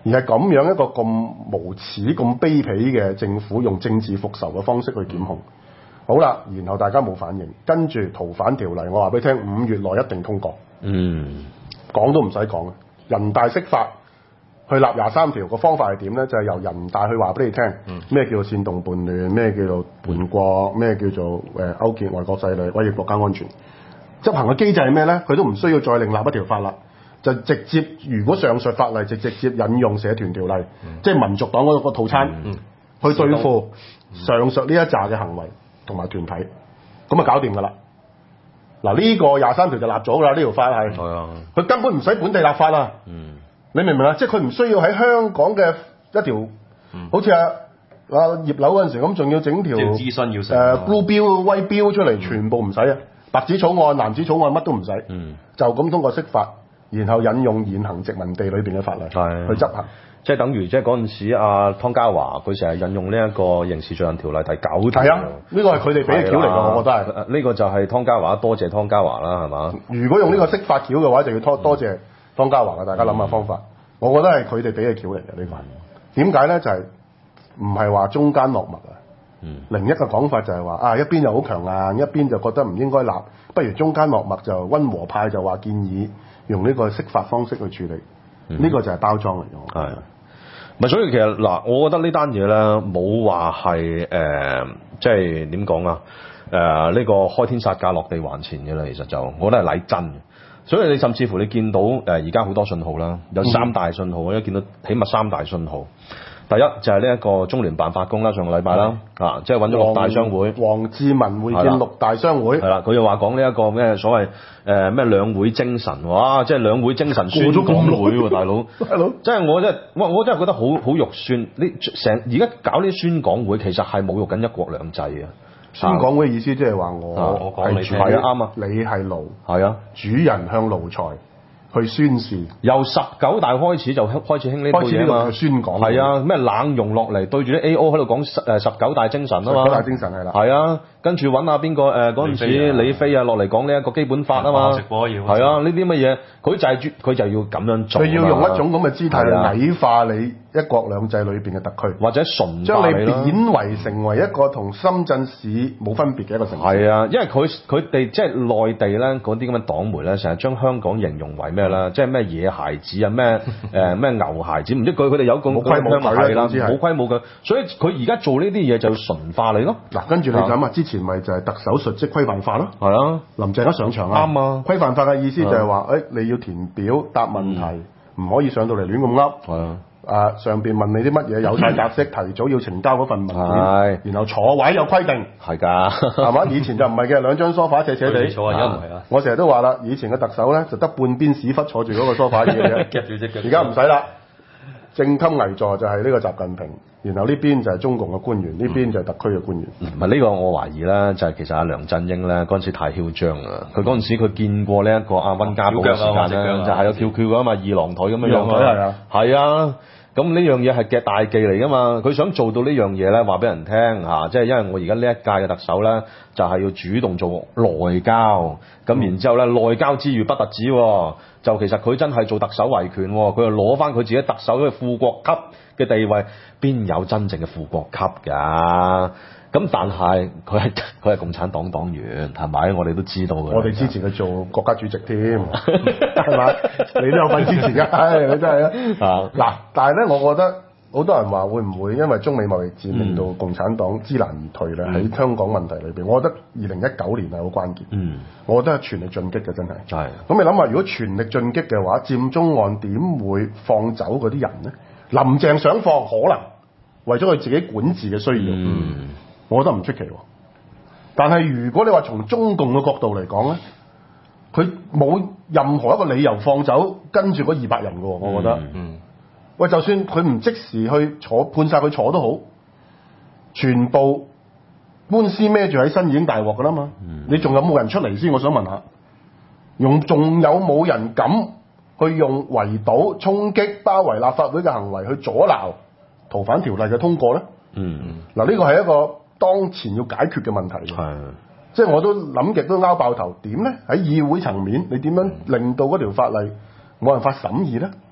而係咁樣一個咁無恥、咁卑鄙嘅政府，用政治復仇嘅方式去檢控。好啦，然後大家冇反應，跟住逃犯條例，我話俾你聽，五月內一定通過。 嗯， 講都唔使講嘅，人大釋法去立廿三條個方法係點咧？就係、是、由人大去話俾你聽，咩、嗯、叫做煽動叛亂，咩叫做叛國，咩叫做誒、呃、勾結外國勢力，威脅國家安全。執行嘅機制係咩咧？佢都唔需要再另立一條法啦，就直接如果上述法例就直接引用社團條例，嗯、即係民族黨嗰個套餐、嗯、去對付上述呢一紮嘅行為同埋團體，咁啊搞掂㗎啦。嗱、這、呢個廿三條就立咗㗎啦，呢條法係，佢根本唔使本地立法啊。嗯，你明唔明啊？即係佢唔需要喺香港嘅一條，嗯、好似阿阿葉劉嗰陣時咁，仲要整條諮詢要誒 blue bill 威標出嚟，嗯、全部唔使啊。白紙草案、藍紙草案乜都唔使，嗯、就咁通過釋法，然後引用現行殖民地裏邊嘅法例去執行， 即係等於即係嗰陣時阿湯家驊佢成日引用呢一個刑事罪行條例第九條。 係啊，呢個係佢哋俾嘅橋嚟㗎，我覺得係。 呢個就係湯家驊，多謝湯家驊啦，係嘛？ 如果用呢個釋法橋嘅話，就要多多謝湯家驊嘅，大家諗下方法。嗯、我覺得係佢哋俾嘅橋嚟嘅呢個。點解咧？就係唔係話中間落墨啊？嗯、另一個講法就係話啊，一邊又好強硬，一邊就覺得唔應該立，不如中間落墨就溫和派就話建議用呢個釋法方式去處理，呢、嗯、個就係包裝嚟嘅。係， 咪所以其實嗱，我覺得呢單嘢咧冇話係誒，即係點講啊？誒、呃、呢、呢個開天殺價落地還錢嘅啦，其實就我覺得係禮真嘅。所以你甚至乎你見到誒而家好多信號啦，有三大信號，我一見到起碼三大信號。第一就係呢一個中聯辦發功啦，上個禮拜啦，嗯、啊，即係揾咗六大商會， 黃志文會見六大商會， 係啦，佢又話講呢一個咩所謂誒咩兩會精神，哇，即係兩會精神宣講會喎，大佬，大佬，即係我真係我我真係覺得好好肉酸，你成而家搞呢啲宣講會，其實係侮辱緊一國兩制啊！ 宣講會意思即係話我我講你係啊啱啊，你係奴， 係啊， 主人向奴才去宣示， 由十九大開始就開始興呢套嘢嘛， 宣講係啊，咩冷融落嚟對住啲 A O 喺度講十誒十九大精神啊嘛， 十九大精神係啦， 係啊，跟住揾下邊個誒嗰陣時李飛啊落嚟講呢一個基本法啊嘛， 直播要係啊，呢啲乜嘢佢就係佢就要咁樣做， 佢要用一種咁嘅姿態去矮化你一國兩制裏邊嘅特區， 或者純將你貶為成為一個同深圳市冇分別嘅一個城市。 係啊，因為佢佢哋即係內地咧嗰啲咁嘅黨媒咧，成日將香港形容為咩咧？即係咩野孩子啊，咩誒咩牛孩子，唔知佢佢哋有個冇規冇矩啦， 冇規冇矩，所以佢而家做呢啲嘢就要純化你咯。 嗱，跟住你諗下，之前咪就係特首述職規範法咯。係啊，林鄭一上場啊， 啱啊。 規範法嘅意思就係話，誒你要填表答問題，唔可以上到嚟亂咁噏。係啊。啊！上邊問你啲乜嘢有晒格式，提早要呈交嗰份文件，然後坐位有規定， 係㗎， 係嘛？以前就唔係嘅，兩張梳化斜斜地。 坐而家唔係啦。 我成日都話啦，以前嘅特首咧就得半邊屎忽坐住嗰個梳化嘅啫， 夾住隻腳。 而家唔使啦，正襟危坐就係呢個習近平，然後呢邊就係中共嘅官員，呢邊就係特區嘅官員。 唔係呢個，我懷疑咧就係其實阿梁振英咧嗰陣時太囂張啦。佢嗰陣時佢見過呢一個阿溫家寶嘅時間咧，就係有翹翹㗎嘛，二郎腿咁樣樣啊， 係啊， 係啊。咁呢樣嘢係嘅大忌嚟㗎嘛，佢想做到呢樣嘢咧，話俾人聽嚇，即係因為我而家呢一屆嘅特首咧，就係要主動做內交，咁然之後咧內交之餘不特止，就其實佢真係做特首維權，佢又攞翻佢自己特首嘅副國級嘅地位，邊有真正嘅副國級㗎？咁但係佢係佢係共產黨黨員，係咪？我哋都知道嘅。 我哋支持佢做國家主席添，係咪？你都有份支持㗎，唉、哎，你真係啊！嗱，但係咧，我覺得好多人話會唔會因為中美貿易戰令到共產黨知難而退咧？喺、嗯、香港問題裏邊，我覺得二零一九年係好關鍵。嗯，我覺得係全力進擊嘅，真係。係。咁你諗下，如果全力進擊嘅話，佔中案點會放走嗰啲人呢？林鄭想放，可能為咗佢自己管治嘅需要。嗯。我覺得唔出奇喎，但係如果你話從中共嘅角度嚟講咧，佢冇任何一個理由放走跟住嗰二百人嘅喎，我覺得。嗯。嗯喂，就算佢唔即時去坐判晒佢坐都好，全部官司孭住喺身已經大鑊㗎啦嘛。嗯、你仲有冇人出嚟先？我想問下，用仲有冇人敢去用圍堵、衝擊、包圍立法會嘅行為去阻撓逃犯條例嘅通過咧？嗯。嗱，呢個係一個當前要解決嘅問題，係的，即係我都諗極都拗爆頭，點咧？喺議會層面，你點樣令到嗰條法例冇辦法審議咧？嗯，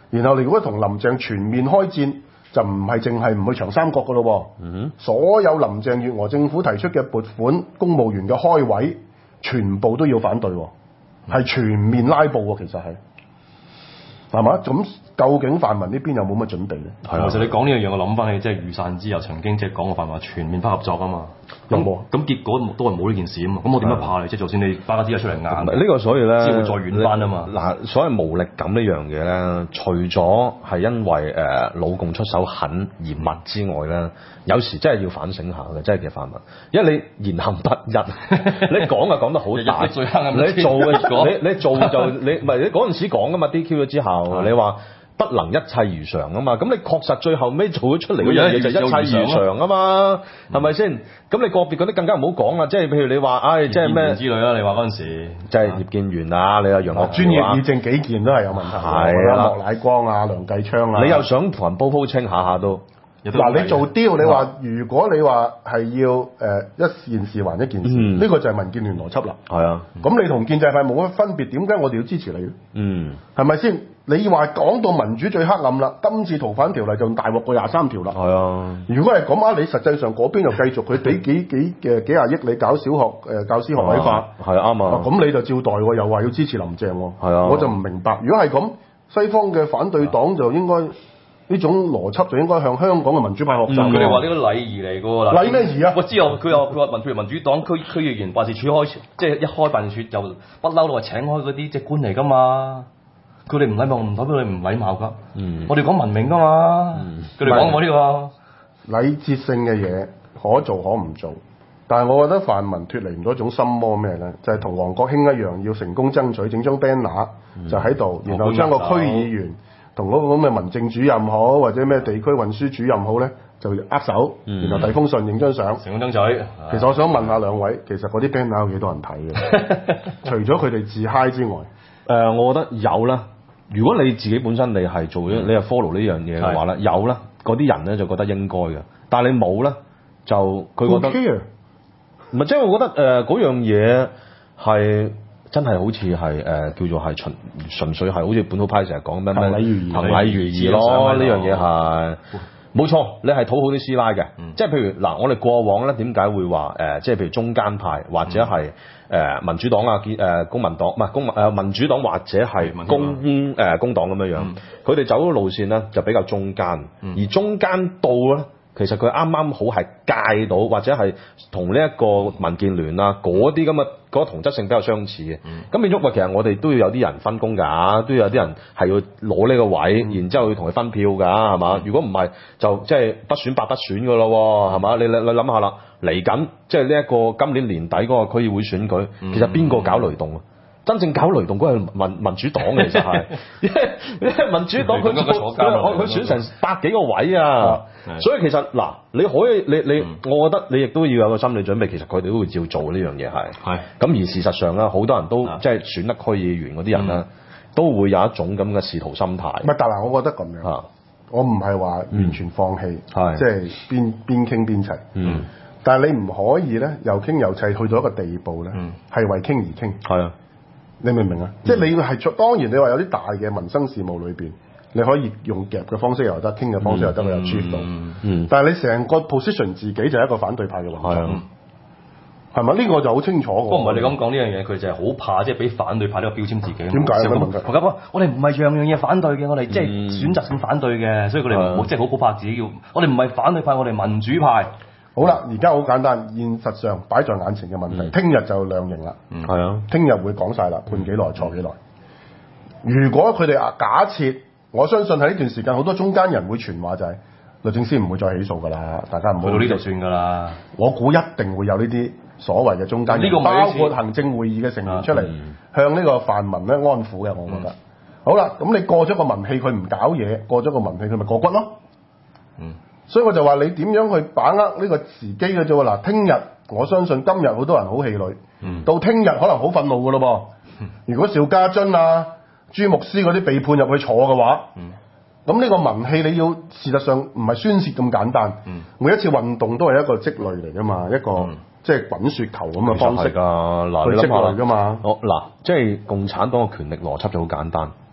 然後你如果同林鄭全面開戰，就唔係淨係唔去長三角噶咯喎。嗯、所有林鄭月娥政府提出嘅撥款、公務員嘅開位，全部都要反對喎，係、嗯、全面拉布喎，其實係。係嘛？咁究竟泛民呢邊有冇乜準備咧？ 係啊，其實你講呢樣嘢，我諗翻起即係雨傘之後曾經即係講過泛民全面不合作啊嘛。 有冇？ 咁結果都係冇呢件事啊嘛。咁我點樣怕你？即係就算你巴家之日出嚟硬， 呢個所以咧， 只會再軟翻啊嘛。 嗱，所謂無力感呢樣嘢咧，除咗係因為誒、呃、老共出手狠而密之外咧，有時真係要反省下嘅，真係嘅泛民，因為你言行不一，你講啊講得好大， 你最黑暗你做嘅你你做就你唔係你嗰陣時講噶嘛 ，D Q 咗之後。你話不能一切如常啊嘛，咁你確實最後尾做咗出嚟嗰樣嘢就一切如常啊嘛，係咪先？咁你個別嗰啲更加唔好講啦，即係譬如你話，唉，即係咩之類啦，你話嗰陣時， 即係葉建源啊，你話楊岳專業議政幾件都係有問題，係啦，莫乃光啊、梁繼昌啊， 你又想同人煲鋪清下下都。 嗱，你做 deal，你話如果你話係要誒、呃、一件事還一件事，呢、嗯、個就係民建聯邏輯啦。係啊，咁你同建制派冇乜分別，點解我哋要支持你咧？嗯，係咪先？你話講到民主最黑暗啦，今次逃犯條例就大鑊過廿三條啦。係啊，如果係咁啊，你實際上嗰邊又繼續佢俾幾幾嘅幾廿億你搞小學誒、呃、教師學位化，係啱啊。咁、啊、你就照代喎，又話要支持林鄭喎。係啊，我就唔明白，如果係咁，西方嘅反對黨就應該。呢種邏輯就應該向香港嘅民主派學習。 佢哋話呢個禮儀嚟㗎喎。 禮咩儀啊？ 我知道佢又佢話民譬如民主黨區區議員辦事處開，即係一開辦事處就不嬲都話請開嗰啲即係官嚟㗎嘛。佢哋唔禮貌唔代表你唔禮貌㗎。嗯。我哋講文明㗎嘛。佢哋講我呢個禮節性嘅嘢可做可唔做，但係我覺得泛民脫離唔到一種心魔咩咧？就係同王國興一樣，要成功爭取整張 banner、嗯、就喺度，然後將個區議員。同嗰個咁嘅民政主任好，或者咩地區運輸主任好咧，就握手，然後遞封信、影張相， 成功爭取。 其實我想問下兩位，其實嗰啲 banner 有幾多人睇嘅？除咗佢哋自嗨之外，誒、 呃，我覺得有啦。如果你自己本身你係做咗，嗯、你係 follow 呢樣嘢嘅話咧，有啦。嗰啲人咧就覺得應該嘅，但係你冇咧，就佢覺得唔係，即係我覺得誒嗰、呃、樣嘢係。真係好似係誒叫做係純純粹係好似本土派成日講咩咩行禮如儀，行禮如儀咯，呢樣嘢係冇錯，你係討好啲師奶嘅，嗯、即係譬如嗱，我哋過往咧點解會話誒、呃，即係譬如中間派或者係誒、呃、民主黨啊，誒、呃、公民黨唔係公民誒民主黨或者係公誒、呃、工黨咁樣樣，佢哋、嗯、走嘅路線咧就比較中間，嗯、而中間到咧。其實佢啱啱好係界到，或者係同呢一個民建聯啊嗰啲咁嘅嗰個同質性比較相似嘅。咁、嗯、變咗話，其實我哋都要有啲人分工㗎，都要有啲人係要攞呢個位，嗯、然之後要同佢分票㗎，係嘛？嗯、如果唔係，就即係不選白不選㗎咯，係嘛？你你你諗下啦，嚟緊即係呢一個今年年底嗰個區議會選舉，其實邊個搞雷動啊？真正搞雷動嗰係民民主黨，其實係，因為因為民主黨佢佢佢選成百幾個位啊，嗯、所以其實嗱，你可以你你，嗯、我覺得你亦都要有個心理準備，其實佢哋都會照做呢樣嘢係。係。咁而事實上咧，好多人都是即係選得區議員嗰啲人咧，嗯、都會有一種咁嘅仕途心態。唔係，但係我覺得咁樣，是我唔係話完全放棄，嗯、即係邊邊傾邊齊。嗯。但係你唔可以咧，又傾又砌，去到一個地步咧，係、嗯、為傾而傾。係啊。你明唔明啊？嗯、即係你係當然，你話有啲大嘅民生事務裏邊，你可以用夾嘅方式又得，傾嘅方式又得，佢又 achieve 到。嗯。但係你成個 position 自己就係一個反對派嘅運作，係咪、嗯？呢、呢個就好清楚。不過唔係你咁講呢樣嘢，佢就係好怕，即係俾反對派呢個標籤自己。點解咧？我哋唔係樣樣嘢反對嘅，我哋即係選擇性反對嘅，嗯、所以佢哋唔好即係好好怕自己要。我哋唔係反對派，我哋民主派。好啦，而家好簡單，現實上擺在眼前嘅問題，聽日、嗯、就量刑啦。嗯，係啊，聽日會講晒啦，判幾耐，坐幾耐。如果佢哋啊假設，我相信喺呢段時間，好多中間人會傳話就係、是、律政司唔會再起訴㗎啦，大家唔好到呢度算㗎啦。我估一定會有呢啲所謂嘅中間人，呢個包括行政會議嘅成員出嚟、啊嗯、向呢個泛民咧安撫嘅，我覺得。嗯、好啦，咁你過咗個民氣，佢唔搞嘢，過咗個民氣，佢咪過骨咯。嗯。所以我就話你點樣去把握呢個時機嘅啫喎。嗱，聽日我相信今日好多人好氣餒，嗯、到聽日可能好憤怒㗎咯噃。嗯、如果邵家臻啊、朱牧師嗰啲被判入去坐嘅話，咁呢、嗯、個民氣你要事實上唔係宣泄咁簡單。嗯、每一次運動都係一個積累嚟㗎嘛，一個、嗯、即係滾雪球咁嘅方式啊，嗱，你積累㗎嘛。哦，嗱，即係共產黨嘅權力邏輯就好簡單。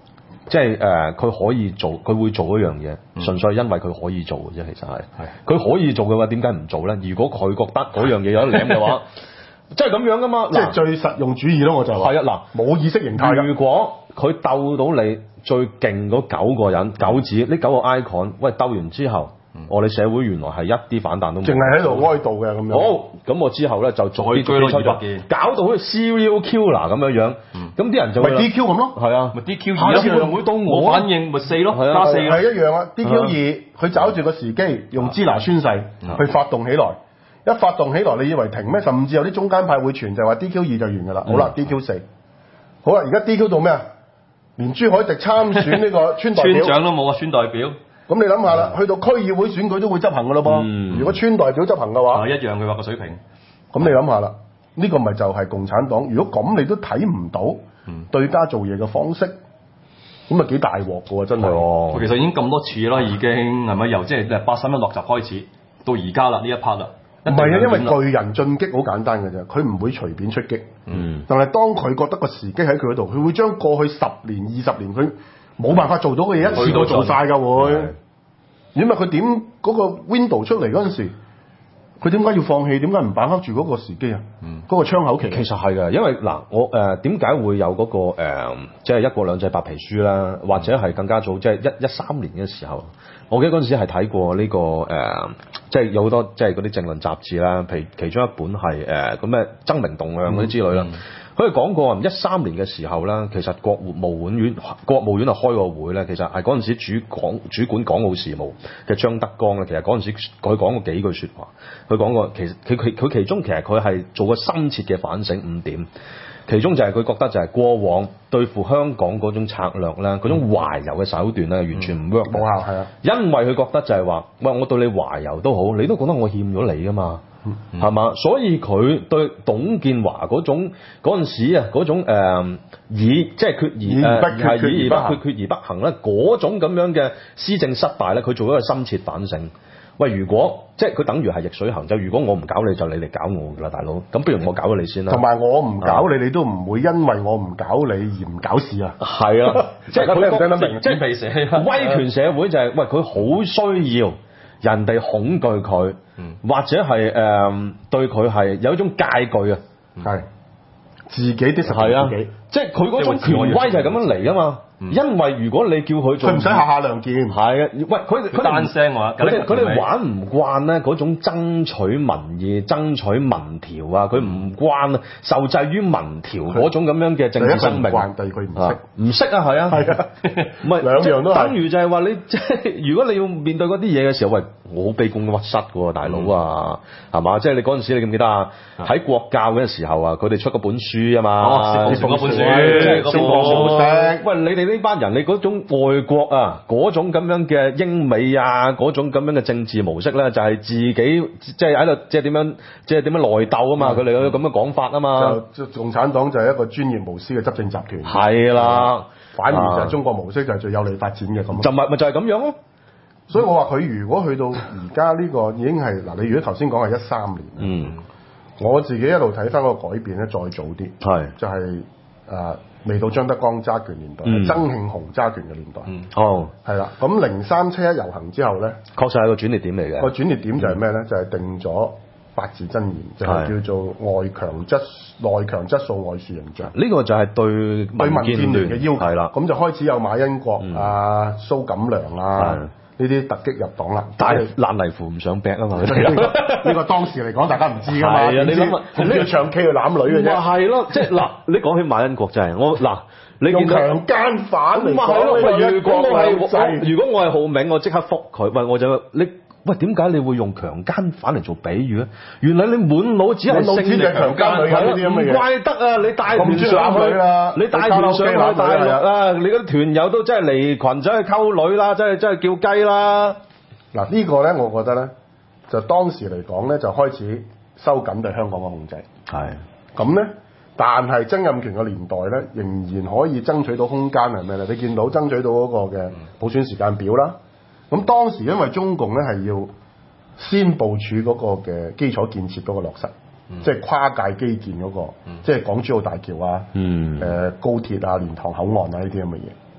即係誒佢可以做，佢會做一樣嘢，純粹係因為佢可以做嘅啫。其實係，佢可以做嘅話，點解唔做咧？如果佢覺得嗰樣嘢有得舐嘅話，即係咁樣噶嘛。 即係最實用主義咯，我就話。 係啊，嗱， 冇意識形態。 如果佢鬥到你最勁嗰九個人九子呢九個 icon， 喂鬥完之後。我哋社會原來係一啲反彈都冇， 淨係喺度哀悼嘅咁樣。 好，咁我之後咧就再追咯，二百件， 搞到好似 serial killer 咁樣樣。咁啲人就咪 D Q 咁咯。 係啊， 咪 D Q 下次會唔會到我？ 我反應咪四咯，加四係一樣啊。D Q 二，佢找住個時機，用支那宣誓去發動起來。一發動起來，你以為停咩？甚至有啲中間派會傳就話 D Q 二就完㗎啦。好啦，D Q 四，好啦，而家 D Q 到咩啊？連朱凱廸參選呢個村代表， 村長都冇啊，村代表。 咁你諗下啦，去到區議會選舉都會執行㗎咯噃。嗯、如果村代表執行嘅話， 啊一樣佢話個水平。 咁你諗下啦，呢、呢個咪就係共產黨。如果咁你都睇唔到對家做嘢嘅方式，咁咪幾大鑊㗎喎，真係。 哦、其實已經咁多次啦，已經係咪由即係八三一落閘開始到而家啦呢一 part 啦。 唔係啊，因為巨人進擊好簡單嘅啫，佢唔會隨便出擊。嗯。但係當佢覺得個時機喺佢嗰度，佢會將過去十年、二十年佢冇辦法做到嘅嘢一次過做晒㗎會。因為佢點嗰個 window 出嚟嗰陣時，佢點解要放棄？點解唔把握住嗰個時機啊？嗯，嗰個窗口期。 其實係嘅，因為嗱，我誒點解會有嗰、嗰個、呃、即係一國兩制白皮書啦，或者係更加早，即係一一三年嘅時候，我記得嗰陣時係睇過呢、呢個誒、呃，即係有好多即係嗰啲政論雜誌啦，譬如其中一本係誒咁咩爭鳴動向嗰啲之類啦。嗯嗯佢哋講過一三年嘅時候咧，其實國務院國務院啊開個會咧，其實係嗰陣時主講主管港澳事務嘅張德江咧，其實嗰陣時佢講過幾句説話，佢講過其實佢佢佢其中其實佢係做過深切嘅反省五點，其中就係佢覺得就係過往對付香港嗰種策略咧，嗰種懷柔嘅手段咧，完全唔 work 冇效係啊， 因為佢覺得就係話，喂，我對你懷柔都好，你都覺得我欠咗你噶嘛。係嘛、嗯？所以佢對董建華嗰種嗰陣時啊，嗰種誒、呃、以即係決而誒係以而不決決而不行咧，嗰種咁樣嘅施政失敗咧，佢做咗個深切反省。喂，如果即係佢等於係逆水行舟，如果我唔搞你，就你嚟搞我㗎啦，大佬。咁不如我搞咗你先啦。同埋我唔搞你，你都唔會因為我唔搞你而唔搞事啊。係啊，即係佢聽得明，即係威權社會就係、是、喂，佢好需要人哋恐懼佢。嗯、或者係誒、呃、對佢係有一種戒懼啊，係自己啲實係自己，即係佢嗰種權威就係咁樣嚟噶嘛。嗯、因為如果你叫佢做，佢唔使下下亮劍，係啊，喂，佢佢單聲話，佢哋佢哋玩唔慣咧嗰種爭取民意、爭取民調啊，佢唔慣啊，受制於民調嗰種咁樣嘅政治生命。第一佢唔慣，第二佢唔識，唔識啊，係啊，係啊，唔係兩樣都係。等於就係話你即係如果你要面對嗰啲嘢嘅時候，喂，我好卑躬屈膝嘅喎，大佬啊，係嘛、嗯？即係你嗰陣時你記唔記得啊？喺國教嗰陣時候啊，佢哋出嗰本書啊嘛，哦，嗰本書，即係嗰個喂，你哋呢班人，你嗰種外國啊，嗰種咁樣嘅英美啊，嗰種咁樣嘅政治模式咧，就係、是、自己即係喺度，即係點樣，即係點樣內鬥啊嘛，佢哋有咁嘅講法啊嘛。就共產黨就係一個專業無私嘅執政集團。係啦，反而就係中國模式就係最有利發展嘅咁。就咪咪就係咁樣咯。所以我話佢如果去到而家呢個已經係嗱，你如果頭先講係一三年，嗯，我自己一路睇翻嗰個改變咧，再早啲，係就係、是、誒、呃、未到張德江揸權年代，嗯、曾慶紅揸權嘅年代，嗯、哦，係啦，咁零三七一遊行之後咧，確實係個轉捩點嚟嘅。個轉捩點就係咩咧？就係、是、定咗八字真言，就係、是、叫做外強質內強質素外樹形象。呢個就係對對民建聯嘅要求，係啦，咁就開始有馬恩國、嗯、啊、蘇錦良啊。呢啲突擊入黨啦，但係爛泥扶唔上壁啊嘛！呢個當時嚟講，大家唔知噶嘛。係啊，你諗啊，你要唱 K 去攬女嘅啫。係咯，即係嗱，你講起馬恩國就係我嗱，你用強姦犯嚟講，如果我係如果我係浩銘，我即刻覆佢，喂，我就你。喂，點解你會用強姦犯嚟做比喻咧？原來你滿腦只係性嘅強姦女人呢啲咁嘅嘢，唔怪得啊！你帶團上去啦，你帶團上去大陸啊！你嗰啲團友都真係離群走去溝女啦，真係真係叫雞啦！嗱，呢個咧，我覺得咧，就當時嚟講咧，就開始收緊對香港嘅控制。係咁咧，但係曾蔭權嘅年代咧，仍然可以爭取到空間係咩咧？你見到爭取到嗰個嘅普選時間表啦。咁當時因為中共咧係要先部署嗰個嘅基礎建設嗰個落實，嗯、即係跨界基建嗰、嗰個，嗯、即係港珠澳大橋啊、嗯呃、高鐵啊、蓮塘口岸啊呢啲咁嘅嘢。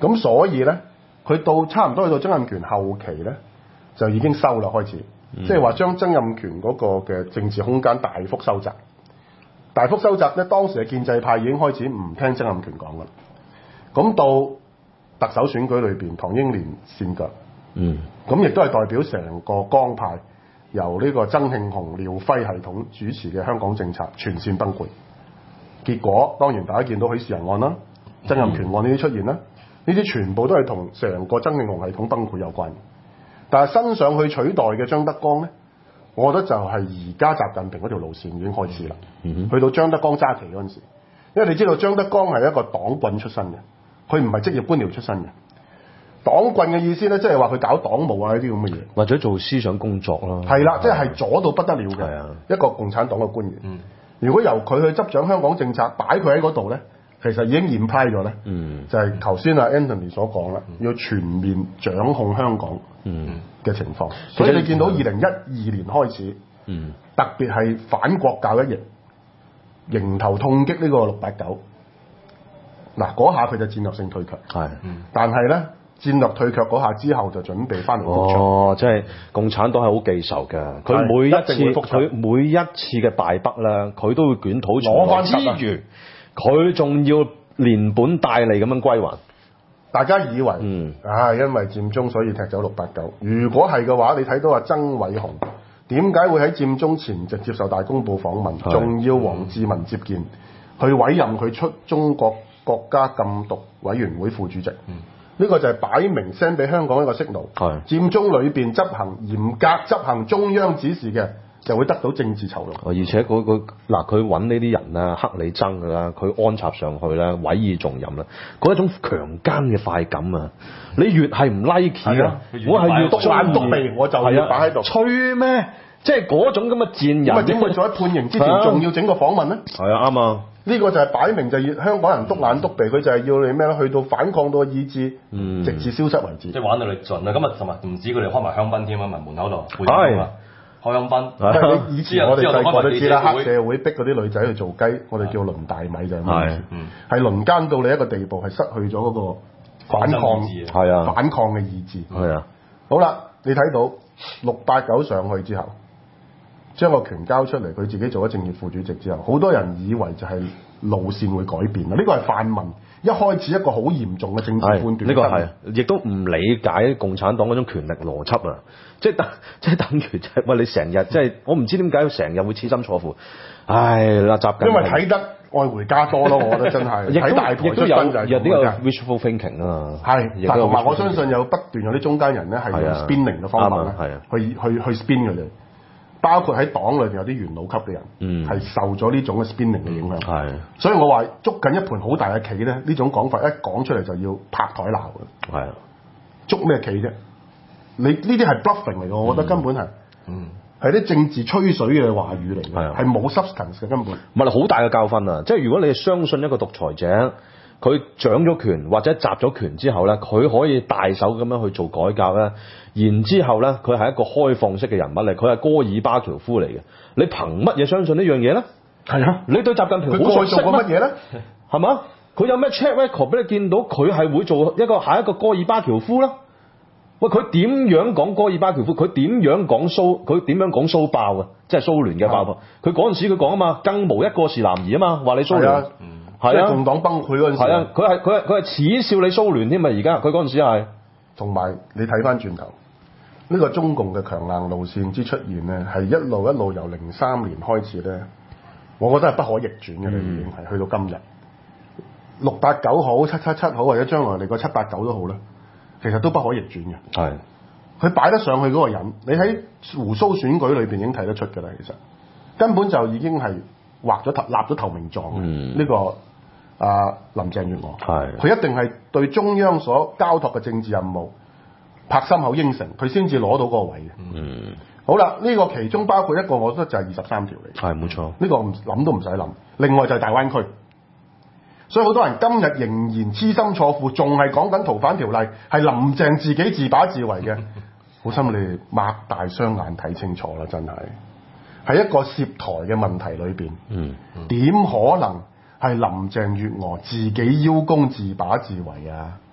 咁所以咧，佢到差唔多去到曾蔭權後期咧，就已經收啦開始，即係話將曾蔭權嗰個嘅政治空間大幅收窄，大幅收窄咧，當時嘅建制派已經開始唔聽曾蔭權講啦。咁到特首選舉裏邊，唐英年跣腳，嗯，咁亦都係代表成個江派由呢個曾慶紅、廖輝系統主持嘅香港政策全線崩潰。結果當然大家見到許仕仁案啦、曾蔭權案呢啲出現啦，呢啲全部都係同成個曾慶紅系統崩潰有關。但係新上去取代嘅張德江咧，我覺得就係而家習近平嗰條路線已經開始啦。嗯、去到張德江揸旗嗰陣時，因為你知道張德江係一個黨棍出身嘅，佢唔係職業官僚出身嘅。黨棍嘅意思咧，即係話佢搞黨務啊呢啲咁嘅嘢，或者做思想工作咯。係啦，即係係左到不得了嘅一個共產黨嘅官員。嗯、如果由佢去執掌香港政策，擺佢喺嗰度咧，其實已經驗批咗咧。嗯、就係頭先阿 Anthony 所講啦，要全面掌控香港嘅情況。嗯、所以你見到二零一二年開始，嗯、特別係反國教一役，迎頭痛擊呢個六八九。嗱，嗰下佢就戰略性退卻。係，但係咧。戰略退卻嗰下之後，就準備翻嚟復場。哦，即係共產黨係好記仇嘅。佢每一次佢每一次嘅敗北咧，佢都會捲土重來之餘，佢仲要連本帶利咁樣歸還。大家以為，嗯，啊，因為佔中所以踢走六八九。如果係嘅話，你睇到阿曾偉雄點解會喺佔中前夕接受大公報訪問，仲要黃志文接見，去委任佢出中國國家禁毒委員會副主席。嗯，呢個就係擺明 send 俾香港一個 signal，係佔中裏邊執行嚴格執行中央指示嘅，就會得到政治酬勞。而且嗰個嗱，佢揾呢啲人啦，黑你憎㗎啦，佢安插上去啦，委以重任啦，嗰一種強姦嘅快感啊！你越係唔 like 啊，我係越篤眼篤鼻，我就要擺喺度。吹咩？即係嗰種咁嘅賤人。咁啊點會做喺判刑之前仲要整個訪問咧？係啊，啱啊。呢個就係擺明就要香港人篤眼篤鼻，佢就係要你咩咧？去到反抗到意志，嗯、直至消失為止。即係玩到你盡啦！今日同埋唔止佢哋開埋香檳添啊，埋門口度。係開香檳。你以前我哋細個都知啦，黑社會逼嗰啲女仔去做雞，我哋叫輪大米就係咁。係輪奸到你一個地步，係失去咗嗰個反抗，係啊，反抗嘅意志。係啊。好啦，你睇到六八九上去之後。將個權交出嚟，佢自己做咗政協副主席之後，好多人以為就係路線會改變啦。呢個係泛民一開始一個好嚴重嘅政治判斷。呢、呢個係，亦都唔理解共產黨嗰種權力邏輯啊！即係等，即係等於即係喂你成日即係我唔知點解成日會痴心錯付。唉，嗱習近平因為睇得愛回家多咯，我覺得真係睇大台出身就係有呢個 wishful thinking 啊。係，但同埋我相信有不斷有啲中間人咧係用 spinning 嘅方法咧，去去去 spin 佢哋。包括喺黨裏邊有啲元老級嘅人，係、嗯、受咗呢種嘅 spinning 嘅影響。係、嗯，所以我話捉緊一盤好大嘅棋咧，呢種講法一講出嚟就要拍台鬧嘅。係，捉咩棋啫？你呢啲係 bluffing 嚟嘅，我覺得根本係，嗯，係啲政治吹水嘅話語嚟嘅，係冇 substance 嘅根本。唔係好大嘅教訓啊！即係如果你係相信一個獨裁者，佢掌咗權或者集咗權之後咧，佢可以大手咁樣去做改革咧。然之後咧，佢係一個開放式嘅人物嚟，佢係戈爾巴喬夫嚟嘅。你憑乜嘢相信呢樣嘢咧？係啊，你對習近平好熟悉過乜嘢咧？係嘛？佢有咩 check record 俾你見到？佢係會做一個下一個戈爾巴喬夫啦。喂，佢點樣講戈爾巴喬夫？佢點樣講蘇？佢點樣講蘇爆啊？即係蘇聯嘅爆破。佢嗰陣時佢講啊嘛，更無一個是男兒啊嘛，話你蘇聯係啊，即係共黨崩潰嗰陣時。係啊，佢係佢係佢係恥笑你蘇聯添啊！而家佢嗰陣時係。同埋你睇翻轉頭。呢個中共嘅強硬路線之出現咧，係一路一路由零三年開始咧，我覺得係不可逆轉嘅啦，已經係去到今日。六八九好，七七七好，或者將來嚟個七八九都好啦，其實都不可逆轉嘅。係，佢擺得上去嗰個人，你喺鬍鬚選舉裏邊已經睇得出㗎啦，其實根本就已經係畫咗頭立咗投名狀嘅。呢、嗯、個啊林鄭月娥，係，佢一定係對中央所交託嘅政治任務。拍心口應承，佢先至攞到嗰個位嘅。嗯，好啦，呢、這個其中包括一個，我覺得就係二十三條嚟。係，冇錯。呢個唔諗都唔使諗。另外就係大灣區，所以好多人今日仍然痴心錯付，仲係講緊逃犯條例，係林鄭自己自把自為嘅。好心你擘大雙眼睇清楚啦，真係喺一個涉台嘅問題裏邊，嗯，點、嗯、可能係林鄭月娥自己邀功自把自為啊？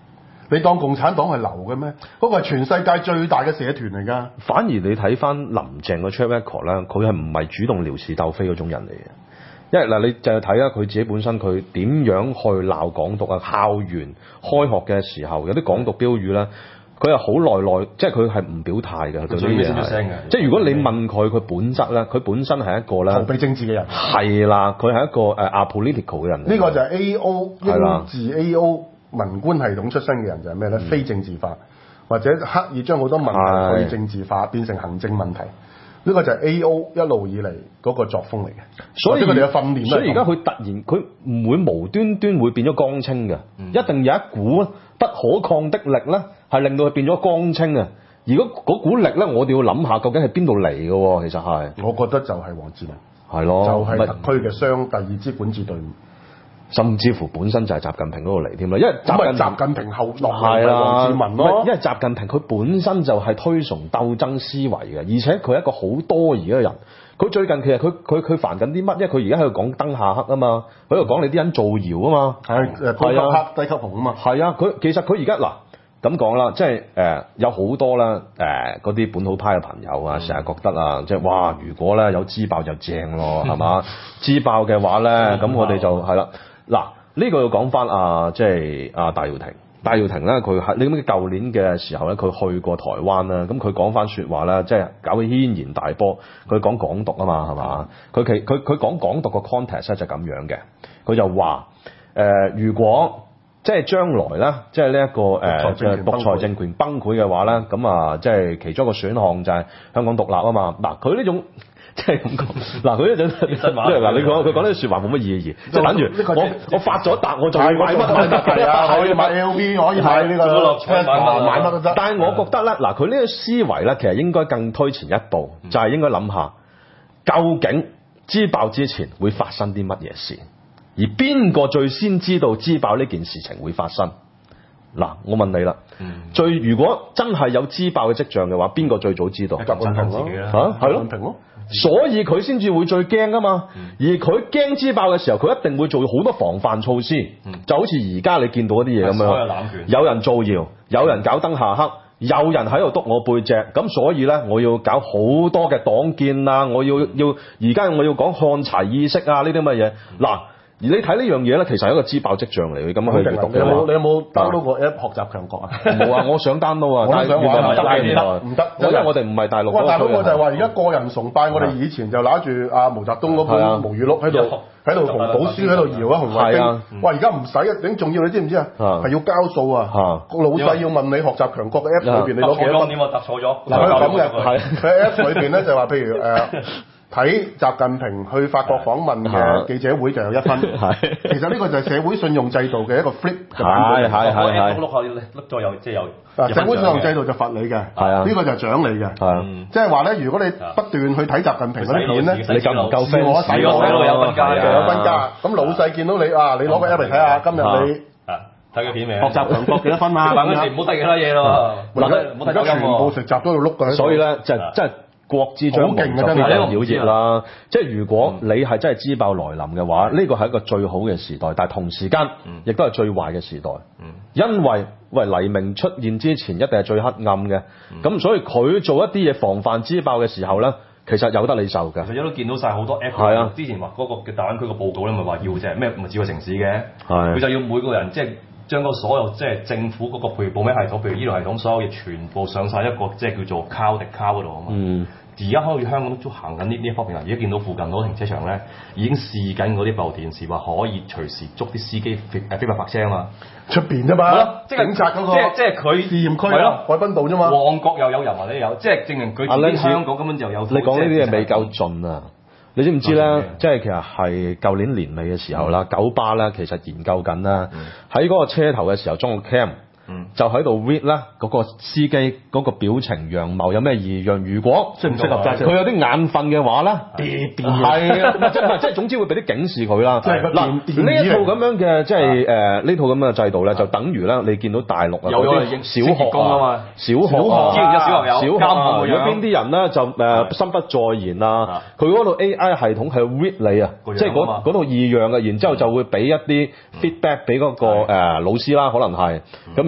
你當共產黨係流嘅咩？嗰、那個係全世界最大嘅社團嚟㗎。 反而你睇翻林鄭個 track record 咧，佢係唔係主動撩事鬥非嗰種人嚟嘅？因為嗱，你就係睇下佢自己本身佢點樣去鬧港獨啊！校園開學嘅時候有啲港獨標語咧，佢係好耐耐，即係佢係唔表態嘅。對呢啲嘢係，即係如果你問佢佢本質咧，佢本身係一個咧逃避政治嘅人。 係啦，佢係一個誒 apolitical 嘅人。 呢個就係 A O 英字 A O 文官系統出身嘅人就係咩咧？非政治化，或者刻意將好多問題去政治化，變成行政問題。呢個就係 A O 一路以嚟嗰個作風嚟嘅，所以佢哋嘅訓練。 所以而家佢突然佢唔會無端端會變咗江青嘅，嗯、一定有一股不可抗的力咧，係令到佢變咗江青嘅。而嗰股力咧，我哋要諗下究竟係邊度嚟嘅喎？其實係， 我覺得就係王志民， 係咯， 就係特區嘅雙第二支管治隊伍。 甚至乎本身就係習近平嗰度嚟添啦，因為習近習近平後落嚟係王志民咯。 因為習近平佢本身就係推崇鬥爭思維嘅，而且佢係一個好多疑嘅人。佢最近其實佢佢佢煩緊啲乜？因為佢而家喺度講燈下黑啊嘛，佢喺度講你啲人造謠啊嘛， 係誒高級黑低級紅啊嘛。 係啊，佢其實佢而家嗱咁講啦，即係誒、呃、有好多啦誒嗰啲本土派嘅朋友啊，成日覺得啊，即係哇，如果咧有支爆就正咯，係嘛？支爆嘅話咧，咁我哋就係啦。嗱，呢個要講翻啊，即係啊戴耀廷。戴耀廷咧，佢喺你咁嘅舊年嘅時候咧，佢去過台灣啦。咁佢講翻説話咧，即係搞起軒然大波。佢講港獨啊嘛，係嘛？佢其佢佢講港獨個 context 咧就咁樣嘅。佢就話誒、呃，如果即係將來咧，即係呢一個誒嘅獨裁政權崩潰嘅話咧，咁啊，即係其中一個選項就係香港獨立啊嘛。嗱，佢呢種。即係咁講，嗱佢呢種即係嗱你講佢講呢啲説話冇乜意義，即係等於我我發咗達我就要買乜乜乜係啊， 可以買 L V 可以買呢個樂彩買乜都得。 但係我覺得咧，嗱佢呢個思維咧，其實應該更推前一步，就係應該諗下究竟支爆之前會發生啲乜嘢事，而邊個最先知道支爆呢件事情會發生？嗱，我問你啦，最如果真係有支爆嘅跡象嘅話，邊個最早知道？ 習近平咯， 嚇係咯。所以佢先至會最驚㗎嘛，嗯、而佢驚支爆嘅時候，佢一定會做好多防範措施，嗯、就好似而家你見到一啲嘢咁樣，有人造謠，有人搞燈下黑，有人喺度督我背脊，咁所以咧，我要搞好多嘅黨建啊，我要要而家我要講看齊意識啊，呢啲咁嘅嘢，嗱、嗯。而你睇呢樣嘢咧，其實係一個支爆跡象嚟嘅，咁樣去閱讀嘅。 你有冇你有冇 download 過 app 學習強國啊？ 冇啊，我想 download 啊，但係唔得唔得，因為我哋唔係大陸。 哇！大佬我就係話而家個人崇拜，我哋以前就揦住阿毛澤東嗰本毛語錄喺度喺度紅寶書喺度搖啊紅衛兵。哇！而家唔使啊，頂重要你知唔知啊？係要交數啊！個老細要問你學習強國嘅 app 裏邊你攞幾多分？ 點啊？答錯咗。 嗱佢咁嘅，佢 app 裏邊咧就話譬如誒。睇習近平去法國訪問嘅記者會就有一分，其實呢個就係社會信用制度嘅一個 flip 嘅版本。 係係係係。 碌下碌咗又即係有。 嗱，社會信用制度就罰你嘅，呢個就係獎你嘅。係。即係話咧，如果你不斷去睇習近平嗰啲片咧， 你夠唔夠自我洗腦有分加嘅，有分加。咁老細見到你啊，你攞個 app 嚟睇下，今日你睇個片未？ 學習強國幾多分啊？ 辦嗰時唔好睇其他嘢咯。 而家全部食習都要碌嘅。 所以咧，就即係。國之將亡就非常妖孽啦！即係如果你係真係支爆來臨嘅話，呢個係一個最好嘅時代，但係同時間亦都係最壞嘅時代。因為喂黎明出現之前一定係最黑暗嘅，咁所以佢做一啲嘢防範支爆嘅時候咧，其實有得你受㗎。 其實都見到晒好多 app。係啊，之前話嗰個嘅大灣區個報告咧，咪話要就係咩唔係智慧城市嘅，佢就要每個人即係。將個所有即係政府嗰個譬如報名系統，譬如醫療系統，所有嘢全部上晒一個即係叫做 cloud 的 cloud 嗰度啊嘛。嗯。而家可以香港都行緊呢呢一方面啦。而家見到附近嗰個停車場咧，已經試緊嗰啲部電視，話可以隨時捉啲司機飛誒飛白泊車啊嘛。 出邊啫嘛。 即係警察嗰個。即係即係佢試驗區係咯，海濱道啫嘛。 旺角又有人或者有，即係證明佢自己香港根本就有。 你講呢啲嘢未夠盡啊！你知唔知咧？嗯、即係其實係舊年年尾嘅時候啦，九巴咧其實研究緊啦，喺嗰、嗯、個車頭嘅時候裝個 cam。嗯、就喺度 read 啦，嗰個司機嗰個表情樣貌有咩異樣？如果適唔適合揸車？佢有啲眼瞓嘅話咧，係啊，即係即係總之會俾啲警示佢啦。嗱，呢一套咁樣嘅即係誒呢套咁嘅制度咧，就等於咧你見到大陸啊嗰啲小學啊嘛，小學啊，小學有，小學啊，有邊啲人咧就誒心不在焉啊？佢嗰度 A I 系統係 read 你啊，即係嗰嗰度異樣嘅，然之後就會俾一啲 feedback 俾嗰個誒老師啦，可能係咁然。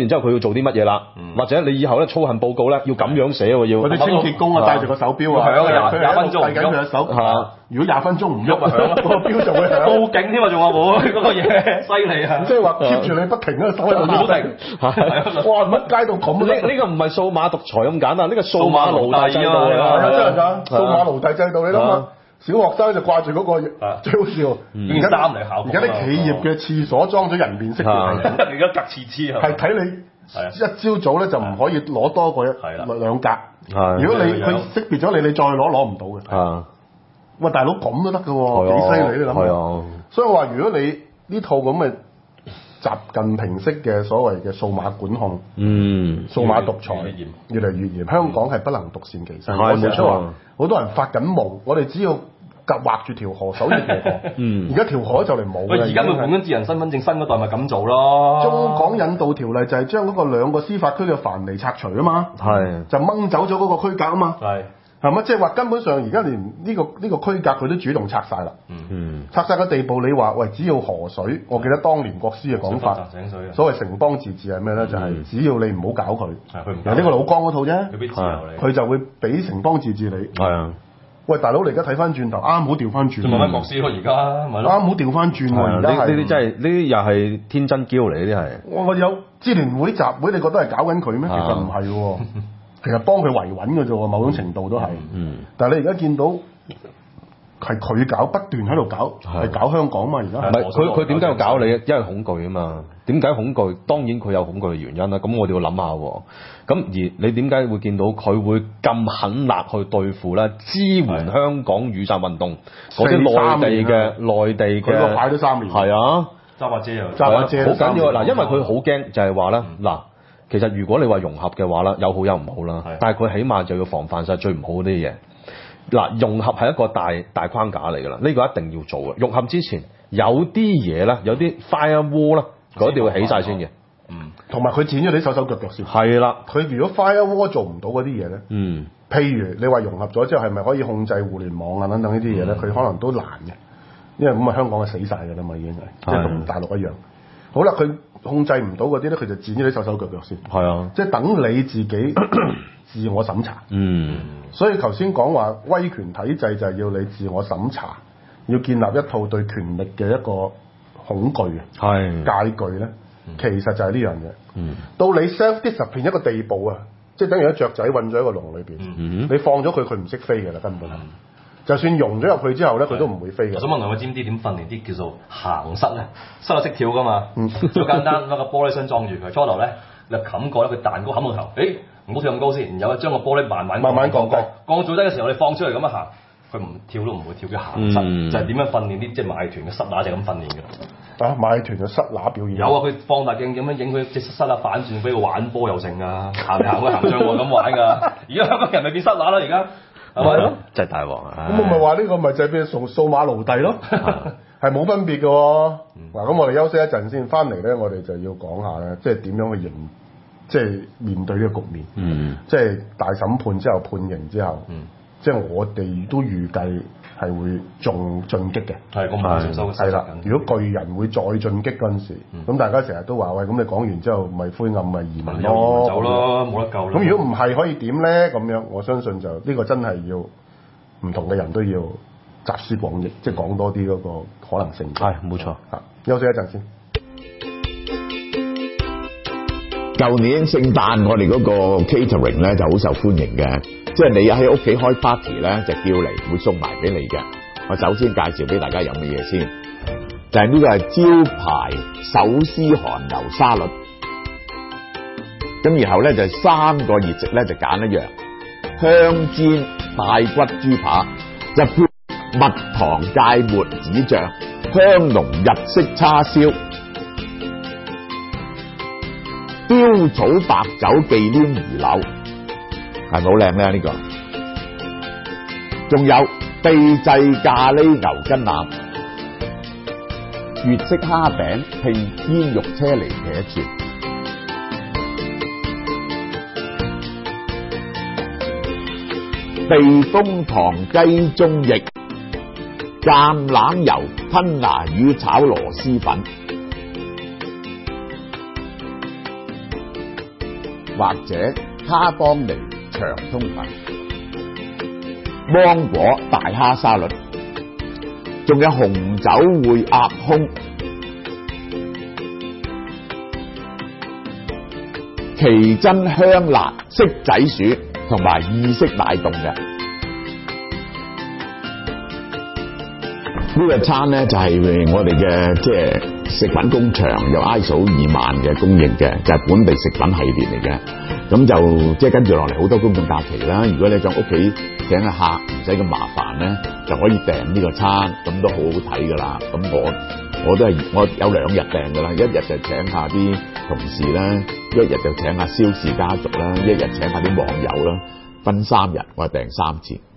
之後佢要做啲乜嘢啦，或者你以後咧操行報告咧要咁樣寫喎，要嗰啲清潔工啊戴住個手錶啊， 係啊廿廿分鐘計緊佢嘅手， 係如果廿分鐘唔喐啊，嗰個錶就會響。 報警添啊，仲話會嗰個嘢犀利啊！ 即係話 keep 住你不停喺度手喺度喐定，哇！乜街道咁呢呢個唔係數碼獨裁咁簡單，呢個數碼奴隸制度係啊，真係㗎，數碼奴隸制度你諗下。 啊小學生就掛住嗰個最好笑， 件衫嚟考。 而家啲企業嘅廁所裝咗人面識別系統， 而家隔廁廁啊， 係睇你一朝早咧就唔可以攞多過一兩格。如果你佢識別咗你，你再攞攞唔到嘅。 啊！ 喂，大佬咁都得嘅喎，幾犀利你諗下。所以我話如果你呢套咁嘅習近平式嘅所謂嘅數碼管控， 嗯， 數碼獨裁越嚟越嚴，香港係不能獨善其身。係冇錯，好多人發緊夢，我哋只要夾畫住條河，守住條河。嗯，而家條河就嚟冇。 喂，而家咪換緊智能身份證，新嗰代咪咁做咯。 中港引渡條例就係將嗰個兩個司法區嘅藩籬拆除啊嘛， 係就掹走咗嗰個區隔啊嘛。 係。 係咪？即係話根本上而家連呢個呢個區隔佢都主動拆晒啦。嗯，拆晒個地步，你話喂，只要河水，我記得當年國師嘅講法，所謂城邦自治係咩咧？就係只要你唔好搞佢，由呢個老江嗰套啫，佢就會俾城邦自治你。係啊，喂，大佬，你而家睇翻轉頭，啱好調翻轉。 慢慢國師咯，而家咪咯。 啱好調翻轉喎，而家係呢啲真係呢啲又係天真嬌嚟，呢啲係。 我我有支聯會集會，你覺得係搞緊佢咩？其實唔係喎。其實幫佢維穩嘅啫喎，某種程度都係。嗯。但係你而家見到係佢搞，不斷喺度搞，係搞香港嘛？而家唔係佢佢點解要搞你？因為恐懼啊嘛。點解恐懼？當然佢有恐懼嘅原因啦。咁我哋要諗下喎。咁而你點解會見到佢會咁狠辣去對付咧？支援香港雨傘運動嗰啲內地嘅內地嘅， 佢個牌都三年。係啊， 揸把遮又揸把遮， 好緊要啊！嗱，因為佢好驚就係話咧嗱。其實如果你話融合嘅話啦，有好有唔好啦，但係佢起碼就要防範晒最唔好嗰啲嘢。嗱，融合係一個大大框架嚟㗎啦，呢、這個一定要做嘅。融合之前有啲嘢咧，有啲 firewall 咧，嗰啲要起晒先嘅。 嗯，同埋佢剪咗你手手腳腳先。 係啦， 佢如果 firewall 做唔到嗰啲嘢咧，嗯，譬如你話融合咗之後係咪可以控制互聯網啊等等呢啲嘢咧？佢、嗯、可能都難嘅，因為咁啊香港係死晒㗎啦嘛，已經係即係同大陸一樣。好啦，佢控制唔到嗰啲咧，佢就剪咗啲手手腳腳先。係啊，即係等你自己自我審查。嗯，所以頭先講話威權體制就係要你自我審查，要建立一套對權力嘅一個恐懼嘅係戒懼咧。其實就係呢樣嘢。嗯，到你 self discipline 一個地步啊，即係等於一雀仔韞咗喺個籠裏邊。嗯，你放咗佢，佢唔識飛嘅啦，根本係。就算融咗入去之後咧，佢都唔會飛嘅。 我想問兩位知唔知點訓練啲叫做行室咧？室內識跳噶嘛？嗯，好簡單，攞個玻璃箱裝住佢。初頭咧，你冚過咧，佢彈高冚個頭，誒唔好跳咁高先，然後將個玻璃慢慢慢慢降降， 降最低嘅時候，你放出嚟咁樣行，佢唔跳都唔會跳嘅行室，嗯、就係點樣訓練啲即係馬團嘅室乸就咁訓練嘅。 啊，馬團嘅室乸表演有啊，佢放大鏡咁樣影佢隻室乸反轉俾佢玩波又成啊，行行佢行上岸咁玩㗎。而家香港人咪變室乸啦，而家。係咪咯？ 真係大鑊啊！ 咁我咪話呢個咪就係變數數碼奴隸咯，係冇分別嘅喎。嗱，咁我哋休息一陣先，翻嚟咧，我哋就要講下咧，即係點樣去迎，即係面對呢個局面。嗯，即係大審判之後判刑之後，嗯，即係我哋都預計係會仲進擊嘅。係咁慢少收。係啦，如果巨人會再進擊嗰陣時，咁大家成日都話喂，咁你講完之後咪灰暗咪移民咯， 走咯，冇得救啦。 咁如果唔係可以點咧？咁樣我相信就呢個真係要唔同嘅人都要集思廣益，即係講多啲嗰個可能性。 係冇錯。 嚇，休息一陣先。 舊年聖誕我哋嗰個 catering 咧就好受歡迎嘅，即係你喺屋企開 party 咧就叫嚟會送埋俾你嘅。我首先介紹俾大家飲嘅嘢先，就係、是、呢個係招牌手撕韓牛沙律。咁然後咧就三個熱食咧就揀一樣，香煎帶骨豬扒，就配蜜糖芥末子醬，香濃日式叉燒，雕草白酒忌廉魚柳，係咪好靚咧？呢、這個仲有秘製咖喱牛筋腩，粵式蝦餅拼煙肉車厘茄串，避風塘雞中翼，橄欖油吞拿魚炒螺絲粉， 或者卡邦尼長通粉、芒果大蝦沙律，仲有紅酒燴鴨胸、奇珍香辣色仔薯同埋意式奶凍嘅。呢個餐咧就係我哋嘅即係食品工場有 I S O 二萬嘅供應嘅，就係本地食品系列嚟嘅。咁就即係跟住落嚟好多公眾假期啦。如果你想屋企請個客唔使咁麻煩咧，就可以訂呢個餐，咁都好好睇噶啦。咁我我都係我有兩日訂噶啦，一日就請下啲同事啦，一日就請下蕭氏家族啦，一日請下啲網友啦，分三日我係訂三次。